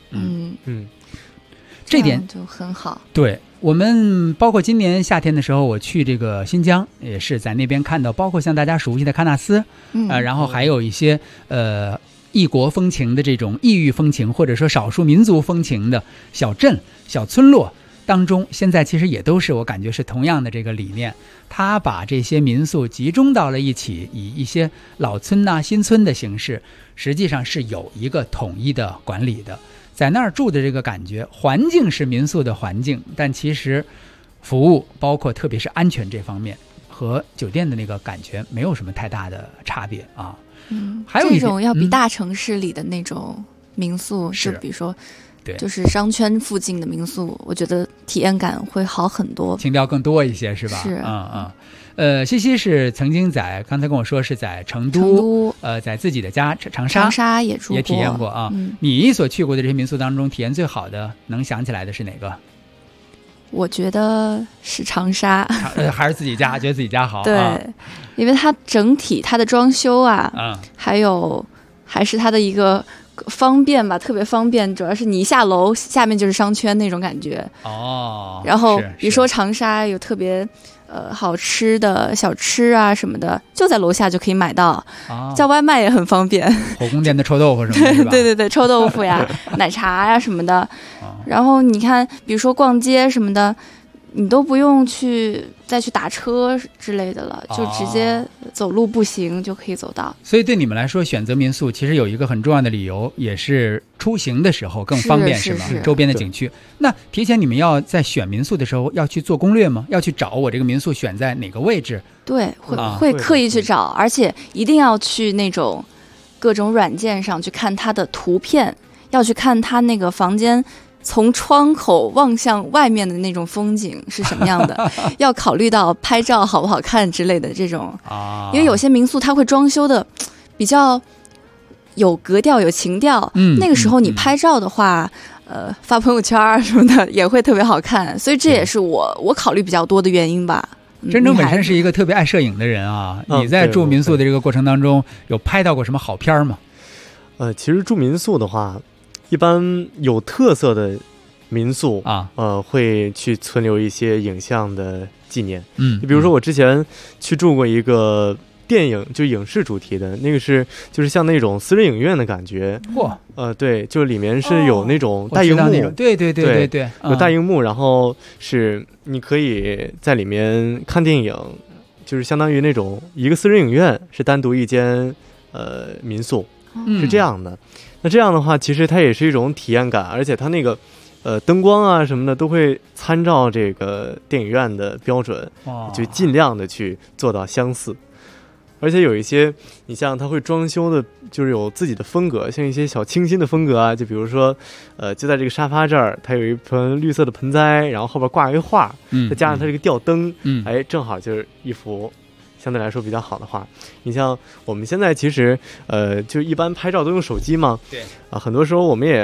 这点就很好。 对，我们包括今年夏天的时候，我去这个新疆，也是在那边看到，包括像大家熟悉的喀纳斯，然后还有一些异国风情的这种异域风情，或者说少数民族风情的小镇、小村落当中，现在其实也都是我感觉是同样的这个理念，他把这些民宿集中到了一起，以一些老村啊、新村的形式，实际上是有一个统一的管理的。在那儿住的这个感觉，环境是民宿的环境，但其实服务包括特别是安全这方面和酒店的那个感觉没有什么太大的差别啊。还有这种要比大城市里的那种民宿，就比如说对， 就是商圈附近的民宿，我觉得体验感会好很多， 情调更多一些，是吧？ 是西西是曾经在刚才跟我说是在成都在自己的家长沙也住过， 也体验过啊。你所去过的这些民宿当中，体验最好的能想起来的是哪个？ 我觉得是长沙， 还是自己家，觉得自己家好。 对，因为它整体它的装修啊，还有还是它的一个方便吧，特别方便，主要是你一下楼下面就是商圈那种感觉。然后比如说长沙有特别好吃的小吃啊什么的，就在楼下就可以买到，叫外卖也很方便。 火宫殿的臭豆腐什么的，是吧？ 对，臭豆腐呀、奶茶呀什么的。然后你看，比如说逛街什么的，你都不用再去打车之类的了，就直接走路步行就可以走到。 所以对你们来说，选择民宿其实有一个很重要的理由，也是出行的时候更方便，是吧？周边的景区。那提前你们要在选民宿的时候要去做攻略吗？要去找我这个民宿选在哪个位置？ 对，会刻意去找，而且一定要去那种各种软件上去看它的图片，要去看它那个房间从窗口望向外面的那种风景是什么样的，要考虑到拍照好不好看之类的这种。因为有些民宿它会装修的比较有格调、有情调，那个时候你拍照的话，发朋友圈什么的也会特别好看，所以这也是我考虑比较多的原因吧。 真正本身是一个特别爱摄影的人啊，你在住民宿的这个过程当中，有拍到过什么好片吗？ 其实住民宿的话，一般有特色的民宿会去存留一些影像的纪念。比如说我之前去住过一个电影，就影视主题的那个就是像那种私人影院的感觉。对，就里面是有那种大荧幕， 对， 有大荧幕，然后是你可以在里面看电影，就是相当于那种一个私人影院是单独一间民宿，是这样的。那这样的话，其实它也是一种体验感，而且它那个灯光啊什么的都会参照这个电影院的标准，就尽量的去做到相似。而且有一些，你像它会装修的，就是有自己的风格，像一些小清新的风格啊，就比如说，就在这个沙发这儿，它有一盆绿色的盆栽，然后后边挂一画，再加上它这个吊灯，正好就是一幅相对来说比较好的画。你像我们现在其实，就一般拍照都用手机嘛，对，很多时候我们也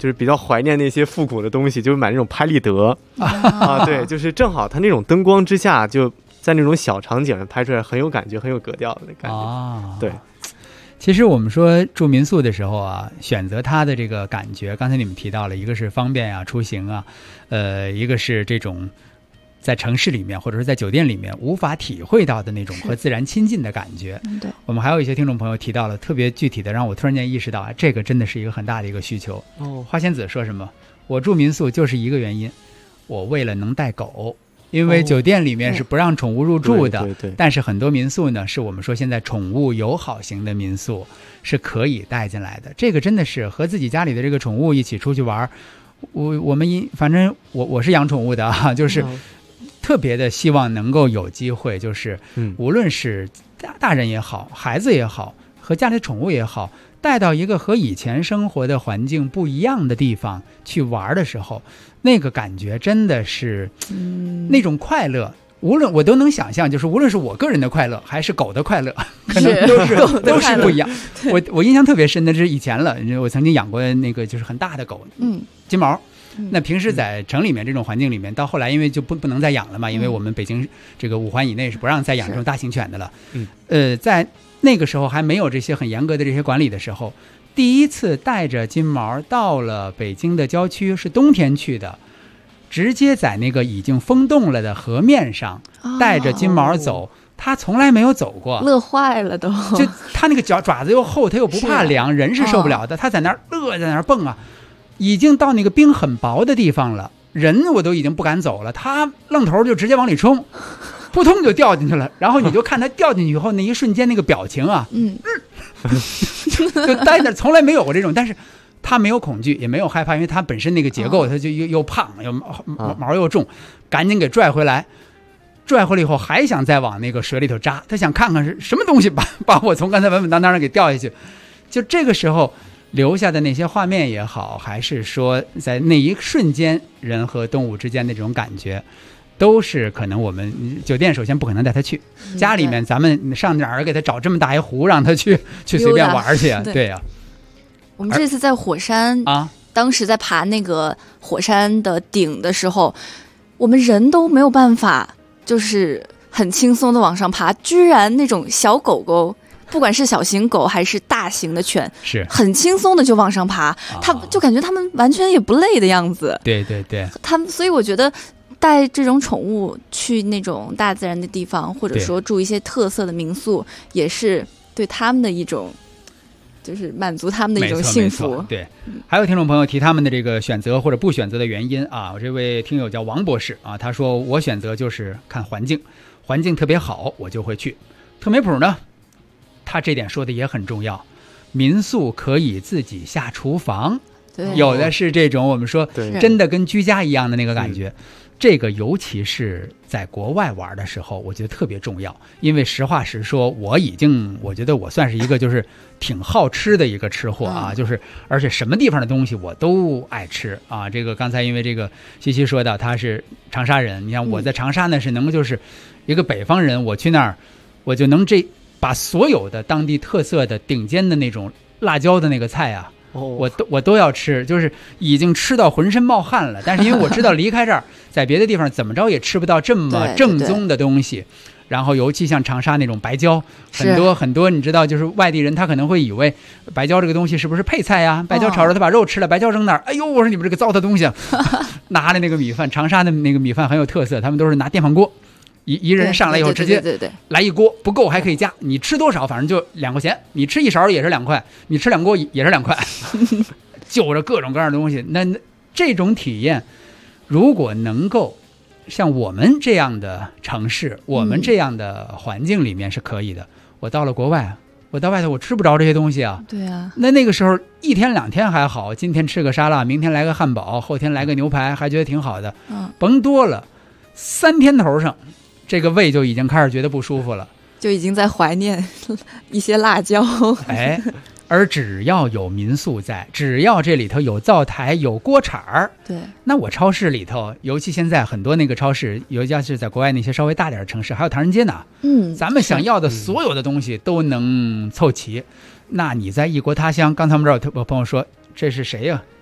就是比较怀念那些复古的东西，就买那种拍立得啊，对，就是正好它那种灯光之下，就在那种小场景拍出来很有感觉，很有格调的感觉。对。 其实我们说住民宿的时候啊，选择它的这个感觉，刚才你们提到了，一个是方便啊，出行啊，一个是这种在城市里面或者是在酒店里面无法体会到的那种和自然亲近的感觉。 对， 我们还有一些听众朋友提到了特别具体的，让我突然间意识到啊，这个真的是一个很大的一个需求。花仙子说什么？我住民宿就是一个原因，我为了能带狗。因为酒店里面是不让宠物入住的，但是很多民宿呢，是我们说现在宠物友好型的民宿是可以带进来的。这个真的是和自己家里的这个宠物一起出去玩，我们反正我是养宠物的啊，就是特别的希望能够有机会，就是无论是大人也好，孩子也好，和家里的宠物也好，带到一个和以前生活的环境不一样的地方去玩的时候，那个感觉真的是那种快乐，无论我都能想象，就是无论是我个人的快乐还是狗的快乐，可能都是不一样。我印象特别深的是以前了，我曾经养过那个就是很大的狗，金毛。那平时在城里面这种环境里面，到后来因为就不能再养了嘛，因为我们北京这个5环以内是不让再养这种大型犬的了。在那个时候还没有这些很严格的这些管理的时候，第一次带着金毛到了北京的郊区，是冬天去的，直接在那个已经封冻了的河面上带着金毛走，他从来没有走过， 乐坏了都。 就他那个爪子又厚，他又不怕凉，人是受不了的，他在那儿乐，在那儿蹦啊，已经到那个冰很薄的地方了，人我都已经不敢走了，他愣头就直接往里冲，扑通就掉进去了。然后你就看他掉进去以后那一瞬间那个表情啊，就呆那，从来没有过这种。但是他没有恐惧，也没有害怕，因为他本身那个结构，他就又胖又毛又重，赶紧给拽回来。拽回来以后还想再往那个水里头扎，他想看看是什么东西把我从刚才稳稳当当的给掉下去。就这个时候留下的那些画面也好，还是说在那一瞬间人和动物之间的这种感觉，都是可能我们酒店首先不可能带他去，家里面咱们上哪儿给他找这么大一湖让他去随便玩去啊？对啊。 我们这次在火山啊，当时在爬那个火山的顶的时候，我们人都没有办法就是很轻松的往上爬，居然那种小狗狗，不管是小型狗还是大型的犬，是很轻松的就往上爬，他就感觉他们完全也不累的样子。对对对，他们，所以我觉得带这种宠物去那种大自然的地方，或者说住一些特色的民宿，也是对他们的一种，就是满足他们的一种幸福。 对，还有听众朋友提他们的这个选择或者不选择的原因啊，我这位听友叫王博士啊，他说我选择就是看环境，环境特别好我就会去。特美普呢，他这点说的也很重要，民宿可以自己下厨房，有的是这种我们说真的跟居家一样的那个感觉。这个尤其是在国外玩的时候，我觉得特别重要，因为实话实说，我觉得我算是一个就是挺好吃的一个吃货啊，就是而且什么地方的东西我都爱吃啊。这个刚才因为这个西西说到他是长沙人，你看我在长沙呢是能就是一个北方人，我去那儿我就能把所有的当地特色的顶尖的那种辣椒的那个菜啊，我都要吃，就是已经吃到浑身冒汗了。但是因为我知道离开这儿，在别的地方怎么着也吃不到这么正宗的东西。然后尤其像长沙那种白椒，很多你知道，就是外地人他可能会以为白椒这个东西是不是配菜呀？白椒炒着他把肉吃了，白椒扔那儿，哎呦，我说你们这个糟蹋东西，拿了那个米饭，长沙的那个米饭很有特色，他们都是拿电饭锅。一人上来以后直接来一锅，不够还可以加，你吃多少反正就2块钱，你吃一勺也是2块，你吃2锅也是2块，就着各种各样的东西。那这种体验如果能够像我们这样的城市，我们这样的环境里面是可以的。我到了国外，我到外头我吃不着这些东西啊。 对啊， 那个时候1天2天还好，今天吃个沙拉，明天来个汉堡，后天来个牛排，还觉得挺好的。甭多了，3天头上这个胃就已经开始觉得不舒服了， 就已经在怀念一些辣椒。 哎，而只要有民宿在，只要这里头有灶台有锅铲儿， 对， 那我超市里头，尤其现在很多那个超市，有一家是在国外那些稍微大点的城市，还有唐人街呢，咱们想要的所有的东西都能凑齐。那你在异国他乡，刚才我们这儿有朋友说这是谁呀？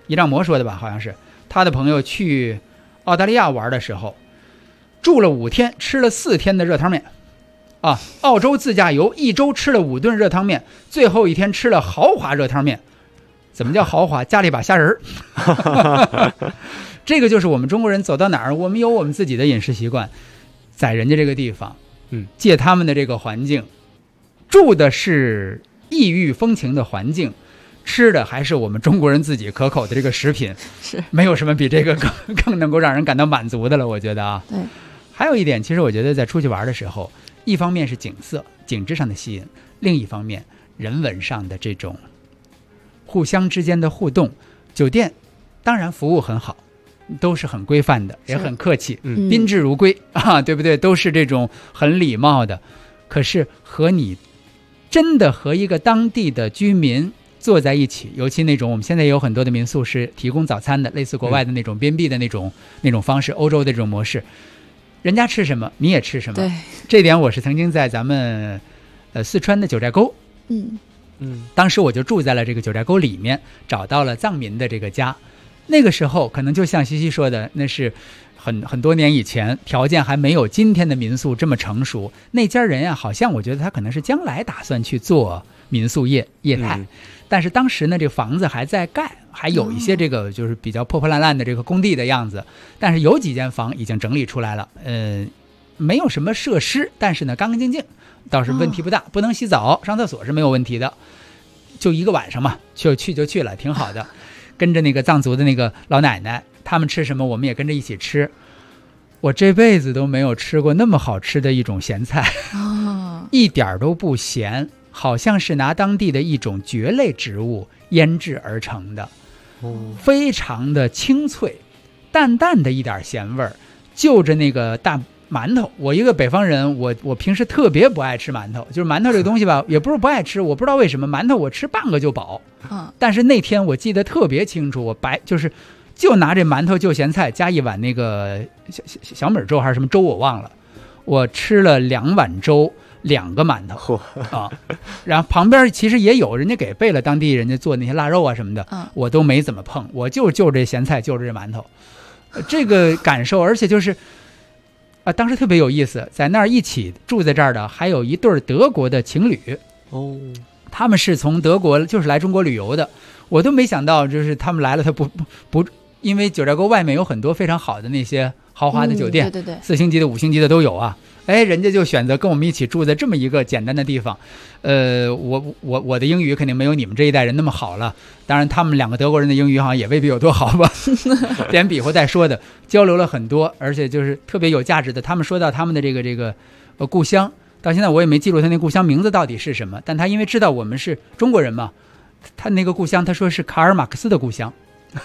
一丈魔说的吧，好像是他的朋友去澳大利亚玩的时候，住了5天，吃了4天的热汤面啊！澳洲自驾游1周吃了5顿热汤面，最后一天吃了豪华热汤面。怎么叫豪华？加了一把虾仁儿。这个就是我们中国人走到哪儿，我们有我们自己的饮食习惯，在人家这个地方，借他们的这个环境，住的是异域风情的环境，吃的还是我们中国人自己可口的这个食品， 是没有什么比这个更能够让人感到满足的了，我觉得啊。 对。 还有一点，其实我觉得在出去玩的时候，一方面是景色、景致上的吸引，另一方面人文上的这种互相之间的互动。酒店当然服务很好，都是很规范的，也很客气，宾至如归啊，对不对？都是这种很礼貌的。可是和你真的和一个当地的居民坐在一起，尤其那种我们现在也有很多的民宿是提供早餐的，类似国外的那种边壁的那种方式，欧洲的这种模式，人家吃什么你也吃什么。 对， 这点我是曾经在咱们四川的九寨沟，当时我就住在了这个九寨沟里面，找到了藏民的这个家。那个时候可能就像西西说的，那是很多年以前，条件还没有今天的民宿这么成熟。那家人啊，好像我觉得他可能是将来打算去做民宿业态，但是当时呢，这个房子还在盖，还有一些这个就是比较破破烂烂的这个工地的样子。但是有几间房已经整理出来了，没有什么设施，但是呢干干净净，倒是问题不大，不能洗澡，上厕所是没有问题的。就一个晚上嘛，就去了，挺好的。跟着那个藏族的那个老奶奶，他们吃什么我们也跟着一起吃。我这辈子都没有吃过那么好吃的一种咸菜，一点都不咸，好像是拿当地的一种蕨类植物腌制而成的，非常的清脆，淡淡的一点咸味儿，就着那个大馒头。我一个北方人，我平时特别不爱吃馒头，就是馒头这个东西吧，也不是不爱吃，我不知道为什么馒头我吃半个就饱。但是那天我记得特别清楚，我就拿这馒头就咸菜加一碗那个小米粥还是什么粥我忘了，我吃了2碗粥2个馒头啊。然后旁边其实也有人家给备了当地人家做那些腊肉啊什么的，我都没怎么碰，我就这咸菜就这馒头，这个感受。而且就是当时特别有意思，在那儿一起住在这儿的还有一对德国的情侣他们是从德国就是来中国旅游的，我都没想到就是他们来了，他不因为九寨沟外面有很多非常好的那些豪华的酒店， 对 4星级的5星级的都有啊。人家就选择跟我们一起住在这么一个简单的地方。我的英语肯定没有你们这一代人那么好了，当然他们2个德国人的英语好像也未必有多好吧，连比划带说的交流了很多，而且就是特别有价值的。他们说到他们的这个故乡，到现在我也没记住他那故乡名字到底是什么，但他因为知道我们是中国人嘛，他那个故乡他说是卡尔马克思的故乡。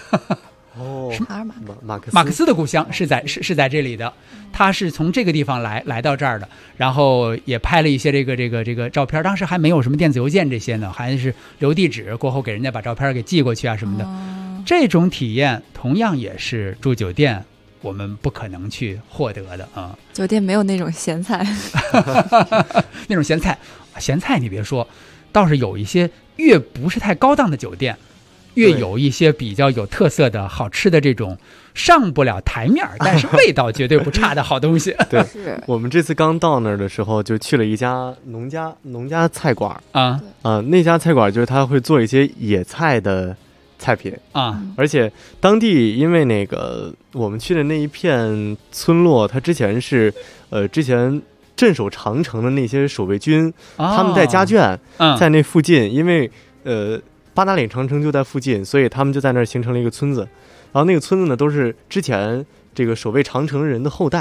马克思的故乡是在这里的，他是从这个地方来到这儿的，然后也拍了一些这个照片。当时还没有什么电子邮件这些呢，还是留地址，过后给人家把照片给寄过去啊什么的。这种体验同样也是住酒店我们不可能去获得的啊。 酒店没有那种咸菜， 那种咸菜你别说，倒是有一些越不是太高档的酒店，越有一些比较有特色的好吃的这种上不了台面但是味道绝对不差的好东西。 对，我们这次刚到那儿的时候就去了一家农家菜馆那家菜馆就是他会做一些野菜的菜品而且当地因为那个我们去的那一片村落，它之前是之前镇守长城的那些守卫军，他们带家眷在那附近，因为八达岭长城就在附近，所以他们就在那儿形成了一个村子。然后那个村子呢，都是之前这个守卫长城人的后代。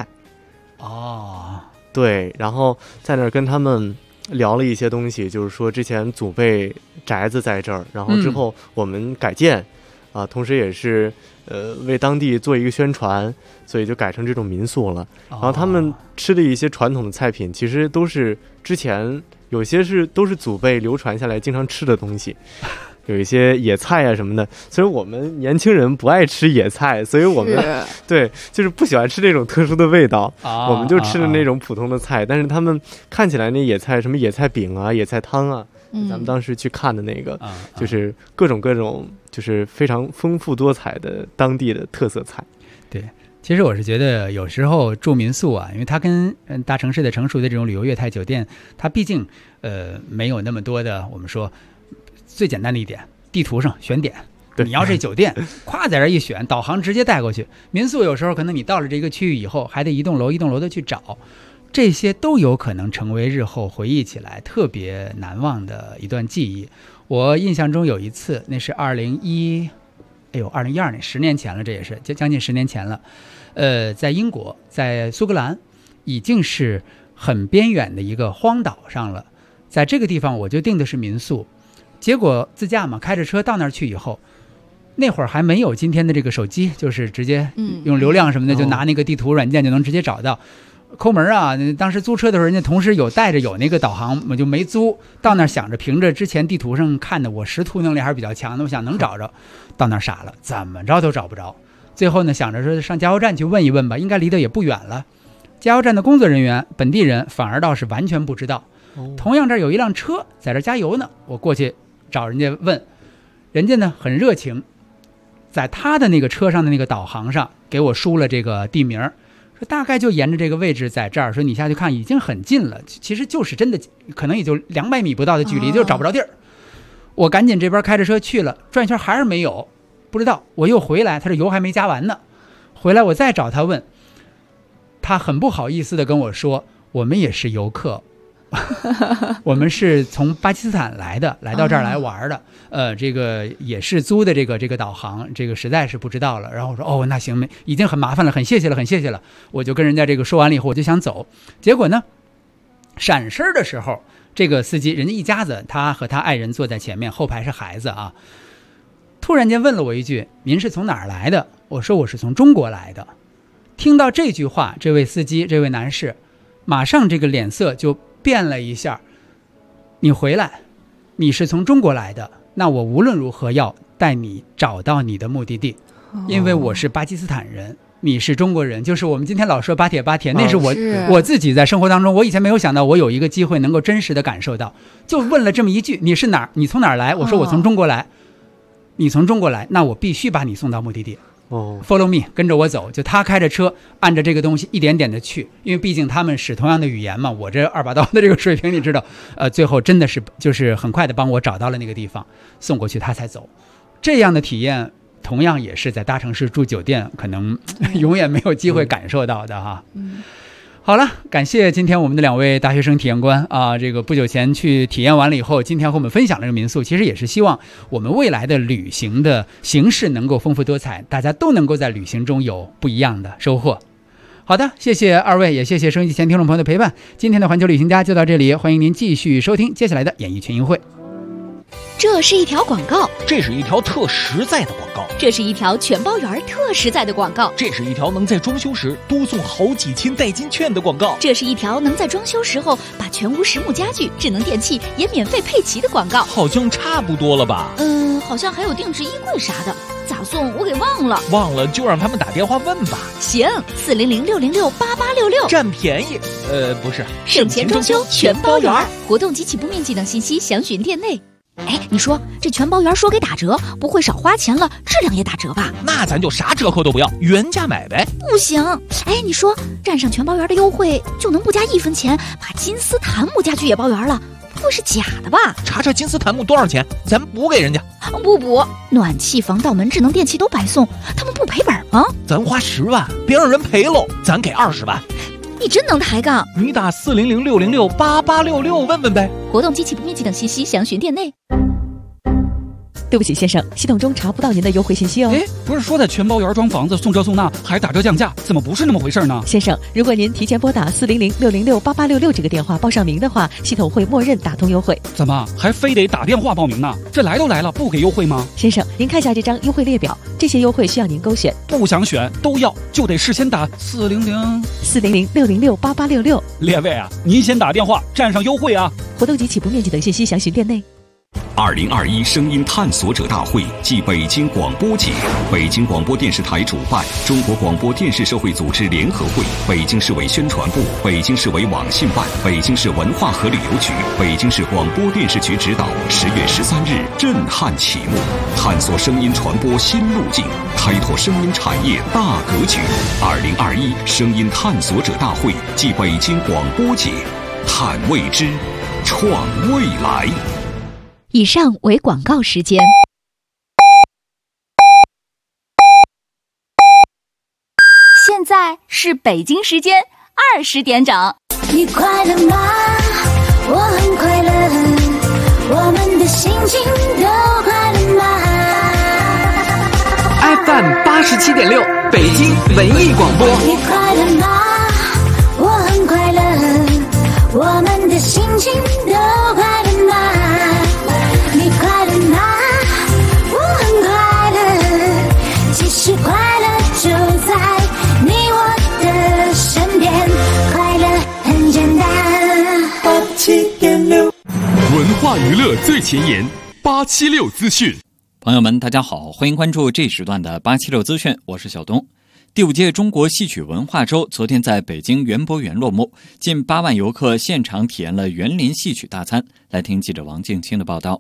对，然后在那儿跟他们聊了一些东西，就是说之前祖辈宅子在这儿，然后之后我们改建同时也是为当地做一个宣传，所以就改成这种民宿了。然后他们吃的一些传统的菜品，其实都是之前有些都是祖辈流传下来经常吃的东西。有一些野菜啊什么的，所以我们年轻人不爱吃野菜，所以我们对就是不喜欢吃这种特殊的味道我们就吃的那种普通的菜。但是他们看起来那野菜什么野菜饼啊、野菜汤啊， 咱们当时去看的那个，就是各种就是非常丰富多彩的当地的特色菜。 对，其实我是觉得有时候住民宿啊，因为它跟大城市的成熟的这种旅游业态酒店，它毕竟没有那么多的，我们说最简单的一点，地图上选点。你要这酒店咵在这一选，导航直接带过去。民宿有时候可能你到了这个区域以后，还得一栋楼一栋楼的去找，这些都有可能成为日后回忆起来特别难忘的一段记忆。我印象中有一次，那是2012年，10年前了，这也是将近10年前了。在英国，在苏格兰，已经是很边远的一个荒岛上了。在这个地方我就订的是民宿，结果自驾嘛，开着车到那儿去以后，那会儿还没有今天的这个手机，就是直接用流量什么的，就拿那个地图软件就能直接找到。抠门啊！当时租车的时候，人家同时有那个导航，我就没租。到那儿想着凭着之前地图上看的，我识图能力还是比较强的，我想能找着。到那儿傻了，怎么着都找不着。最后呢，想着说上加油站去问一问吧，应该离得也不远了。加油站的工作人员，本地人反而倒是完全不知道。同样这儿有一辆车在这加油呢，我过去找人家问，人家呢很热情，在他的那个车上的那个导航上给我输了这个地名，说大概就沿着这个位置在这儿，说你下去看已经很近了，其实就是真的可能也就200米不到的距离，就找不着地儿。我赶紧这边开着车去了，转一圈还是没有，不知道，我又回来，他这油还没加完呢。回来我再找他问，他很不好意思的跟我说，我们也是游客，我们是从巴基斯坦来到这儿来玩的，这个也是租的这个导航，这个实在是不知道了。然后我说那行，已经很麻烦了，很谢谢了。我就跟人家这个说完了以后，我就想走。结果呢，闪身的时候，这个司机人家一家子，他和他爱人坐在前面，后排是孩子啊。突然间问了我一句：“您是从哪儿来的？”我说：“我是从中国来的。”听到这句话，这位司机，这位男士，马上这个脸色就变了一下。你回来，你是从中国来的，那我无论如何要带你找到你的目的地，因为我是巴基斯坦人，你是中国人，就是我们今天老说巴铁，那是我自己在生活当中，我以前没有想到我有一个机会能够真实的感受到。就问了这么一句，你是哪儿？你从哪儿来？我说我从中国来。你从中国来，那我必须把你送到目的地。Follow me， 跟着我走。就他开着车，按着这个东西一点点的去，因为毕竟他们使同样的语言嘛。我这2把刀的这个水平，你知道，最后真的是就是很快的帮我找到了那个地方，送过去他才走。这样的体验，同样也是在大城市住酒店可能永远没有机会感受到的哈。好了，感谢今天我们的2位大学生体验官啊，这个不久前去体验完了以后，今天和我们分享了这个民宿，其实也是希望我们未来的旅行的形式能够丰富多彩，大家都能够在旅行中有不一样的收获。好的，谢谢2位，也谢谢收音机前听众朋友的陪伴。今天的环球旅行家就到这里，欢迎您继续收听接下来的演艺群英会。 这是一条广告， 这是一条特实在的广告， 这是一条全包圆特实在的广告， 这是一条能在装修时多送好几千代金券的广告， 这是一条能在装修时候把全屋实木家具、智能电器也免费配齐的广告。 好像差不多了吧？ 好像还有定制衣柜啥的，咋送我给忘了。 忘了就让他们打电话问吧。 行，400-606-8866， 占便宜。不是， 省钱装修全包圆，活动及起步面积等信息详询店内。哎，你说这全包圆说给打折，不会少花钱了，质量也打折吧？ 那咱就啥折扣都不要，原价买呗。 不行，哎，你说占上全包圆的优惠，就能不加1分钱把金丝檀木家具也包圆了，不会是假的吧？ 查查金丝檀木多少钱，咱补给人家。 不补，暖气、防盗门、智能电器都白送，他们不赔本吗？ 咱花10万，别让人赔喽，咱给20万。 你真能抬杠！ 你打400-606-8866问问呗。 活动及起步面积等信息详询店内。 对不起，先生，系统中查不到您的优惠信息哦。 哎，不是说在全包圆装房子送这送那还打折降价，怎么不是那么回事呢？ 先生，如果您提前拨打400-606-8866这个电话报上名的话，系统会默认打通优惠。 怎么还非得打电话报名呢？这来都来了，不给优惠吗？ 先生，您看下这张优惠列表，这些优惠需要您勾选。 不想选都要，就得事先打 400-606-8866。 列位啊，您先打电话占上优惠啊。 活动及起步面积等信息详询店内。 2021声音探索者大会暨北京广播节，北京广播电视台主办，中国广播电视社会组织联合会、北京市委宣传部、北京市委网信办、北京市文化和旅游局、北京市广播电视局指导，10月13日震撼启幕，探索声音传播新路径，开拓声音产业大格局。2021声音探索者大会暨北京广播节，探未知，创未来。 以上为广告时间。 现在是北京时间20点整。 你快乐吗？我很快乐，我们的心情都快乐吗 ？FM 87.6，北京文艺广播。 你快乐吗？我很快乐，我们的心情都快乐吗？你快乐吗？我很快乐，其实快乐就在你我的身边，快乐很简单。87.6， 文化娱乐最前沿，876资讯。 朋友们，大家好，欢迎关注这时段的876资讯，我是小东。第5届中国戏曲文化周昨天在北京园博园落幕，近8万游客现场体验了园林戏曲大餐。来听记者王静清的报道。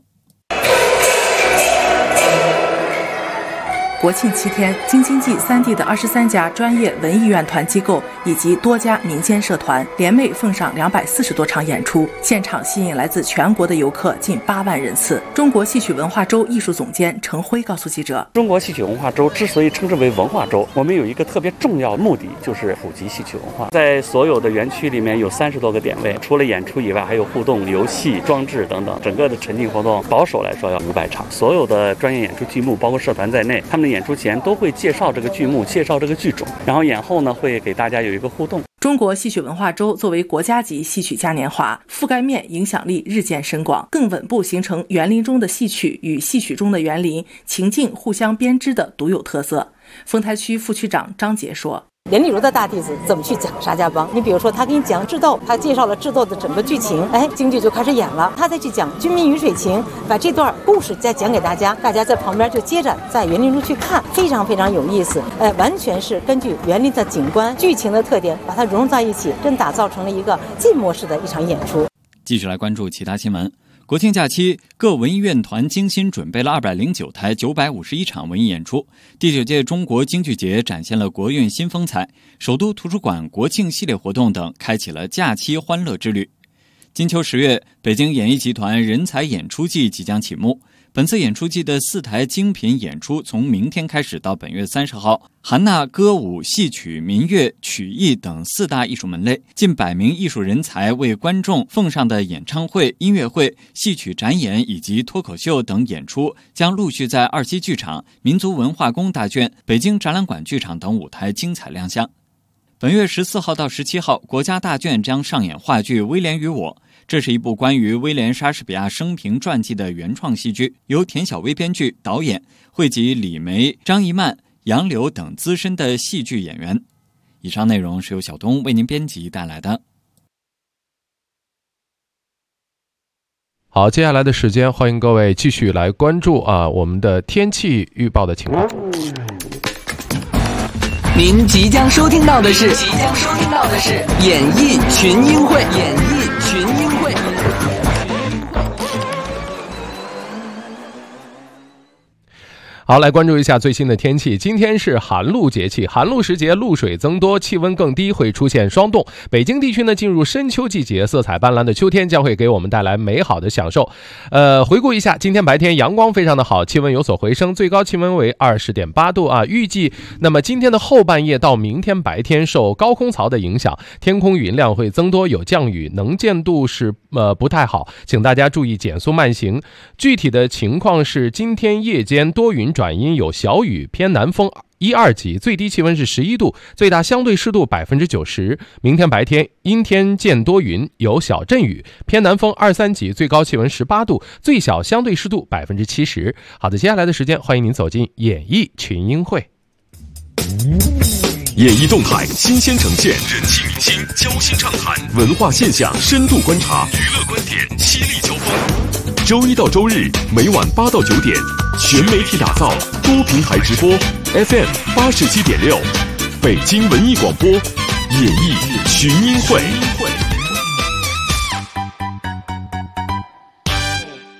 国庆7天，京津冀3地的23家专业文艺院团机构以及多家民间社团联袂奉上240多场演出，现场吸引来自全国的游客近8万人次。中国戏曲文化周艺术总监程辉告诉记者， 中国戏曲文化周之所以称之为文化周，我们有一个特别重要的目的，就是普及戏曲文化。在所有的园区里面有30多个点位，除了演出以外还有互动、游戏、装置等等，整个的沉浸活动保守来说要500场。所有的专业演出剧目包括社团在内，他们演出前都会介绍这个剧目，介绍这个剧种，然后演后呢会给大家有一个互动。 中国戏曲文化周作为国家级戏曲嘉年华，覆盖面影响力日渐深广，更稳步形成园林中的戏曲与戏曲中的园林情境互相编织的独有特色。丰台区副区长张杰说， 连丽如的大弟子怎么去讲沙家浜？你比如说，他给你讲智斗，他介绍了智斗的整个剧情，京剧就开始演了。他再去讲军民鱼水情，把这段故事再讲给大家，大家在旁边就接着在园林中去看，非常非常有意思。完全是根据园林的景观、剧情的特点，把它融在一起，真打造成了一个浸没式的一场演出。 继续来关注其他新闻。国庆假期，各文艺院团精心准备了209台951场文艺演出。第9届中国京剧节展现了国韵新风采，首都图书馆国庆系列活动等开启了假期欢乐之旅。金秋10月，北京演艺集团人才演出季即将启幕。本次演出季的4台精品演出从明天开始到本月30号，含纳歌舞、戏曲、民乐、曲艺等4大艺术门类，近100名艺术人才为观众奉上的演唱会、音乐会、戏曲展演以及脱口秀等演出将陆续在二溪剧场、民族文化宫大剧、北京展览馆剧场等舞台精彩亮相。本月14号到17号，国家大剧将上演话剧《威廉与我》。这是一部关于威廉·莎士比亚生平传记的原创戏剧，由田小薇编剧、导演，汇集李梅、张一曼、杨柳等资深的戏剧演员。以上内容是由小东为您编辑带来的。 好，接下来的时间，欢迎各位继续来关注我们的天气预报的情况。 您即将收听到的是演艺群英会。 好，来关注一下最新的天气。今天是寒露节气，寒露时节露水增多，气温更低，会出现霜冻。北京地区呢进入深秋季节，色彩斑斓的秋天将会给我们带来美好的享受。回顾一下，今天白天阳光非常的好，气温有所回升，最高气温为20.8度预计那么今天的后半夜到明天白天受高空槽的影响，天空云量会增多，有降雨，能见度是不太好，请大家注意减速慢行。具体的情况是今天夜间多云转阴，有小雨，偏南风1、2级，最低气温是11度，最大相对湿度90%。明天白天阴天见多云，有小阵雨，偏南风2、3级，最高气温18度，最小相对湿度70%。好的，接下来的时间，欢迎您走进演艺群英会。 演艺动态新鲜呈现，人气明星交心畅谈，文化现象深度观察，娱乐观点犀利交锋。 周一到周日每晚8到9点，全媒体打造，多平台直播 ，FM 87.6，北京文艺广播演艺群英会。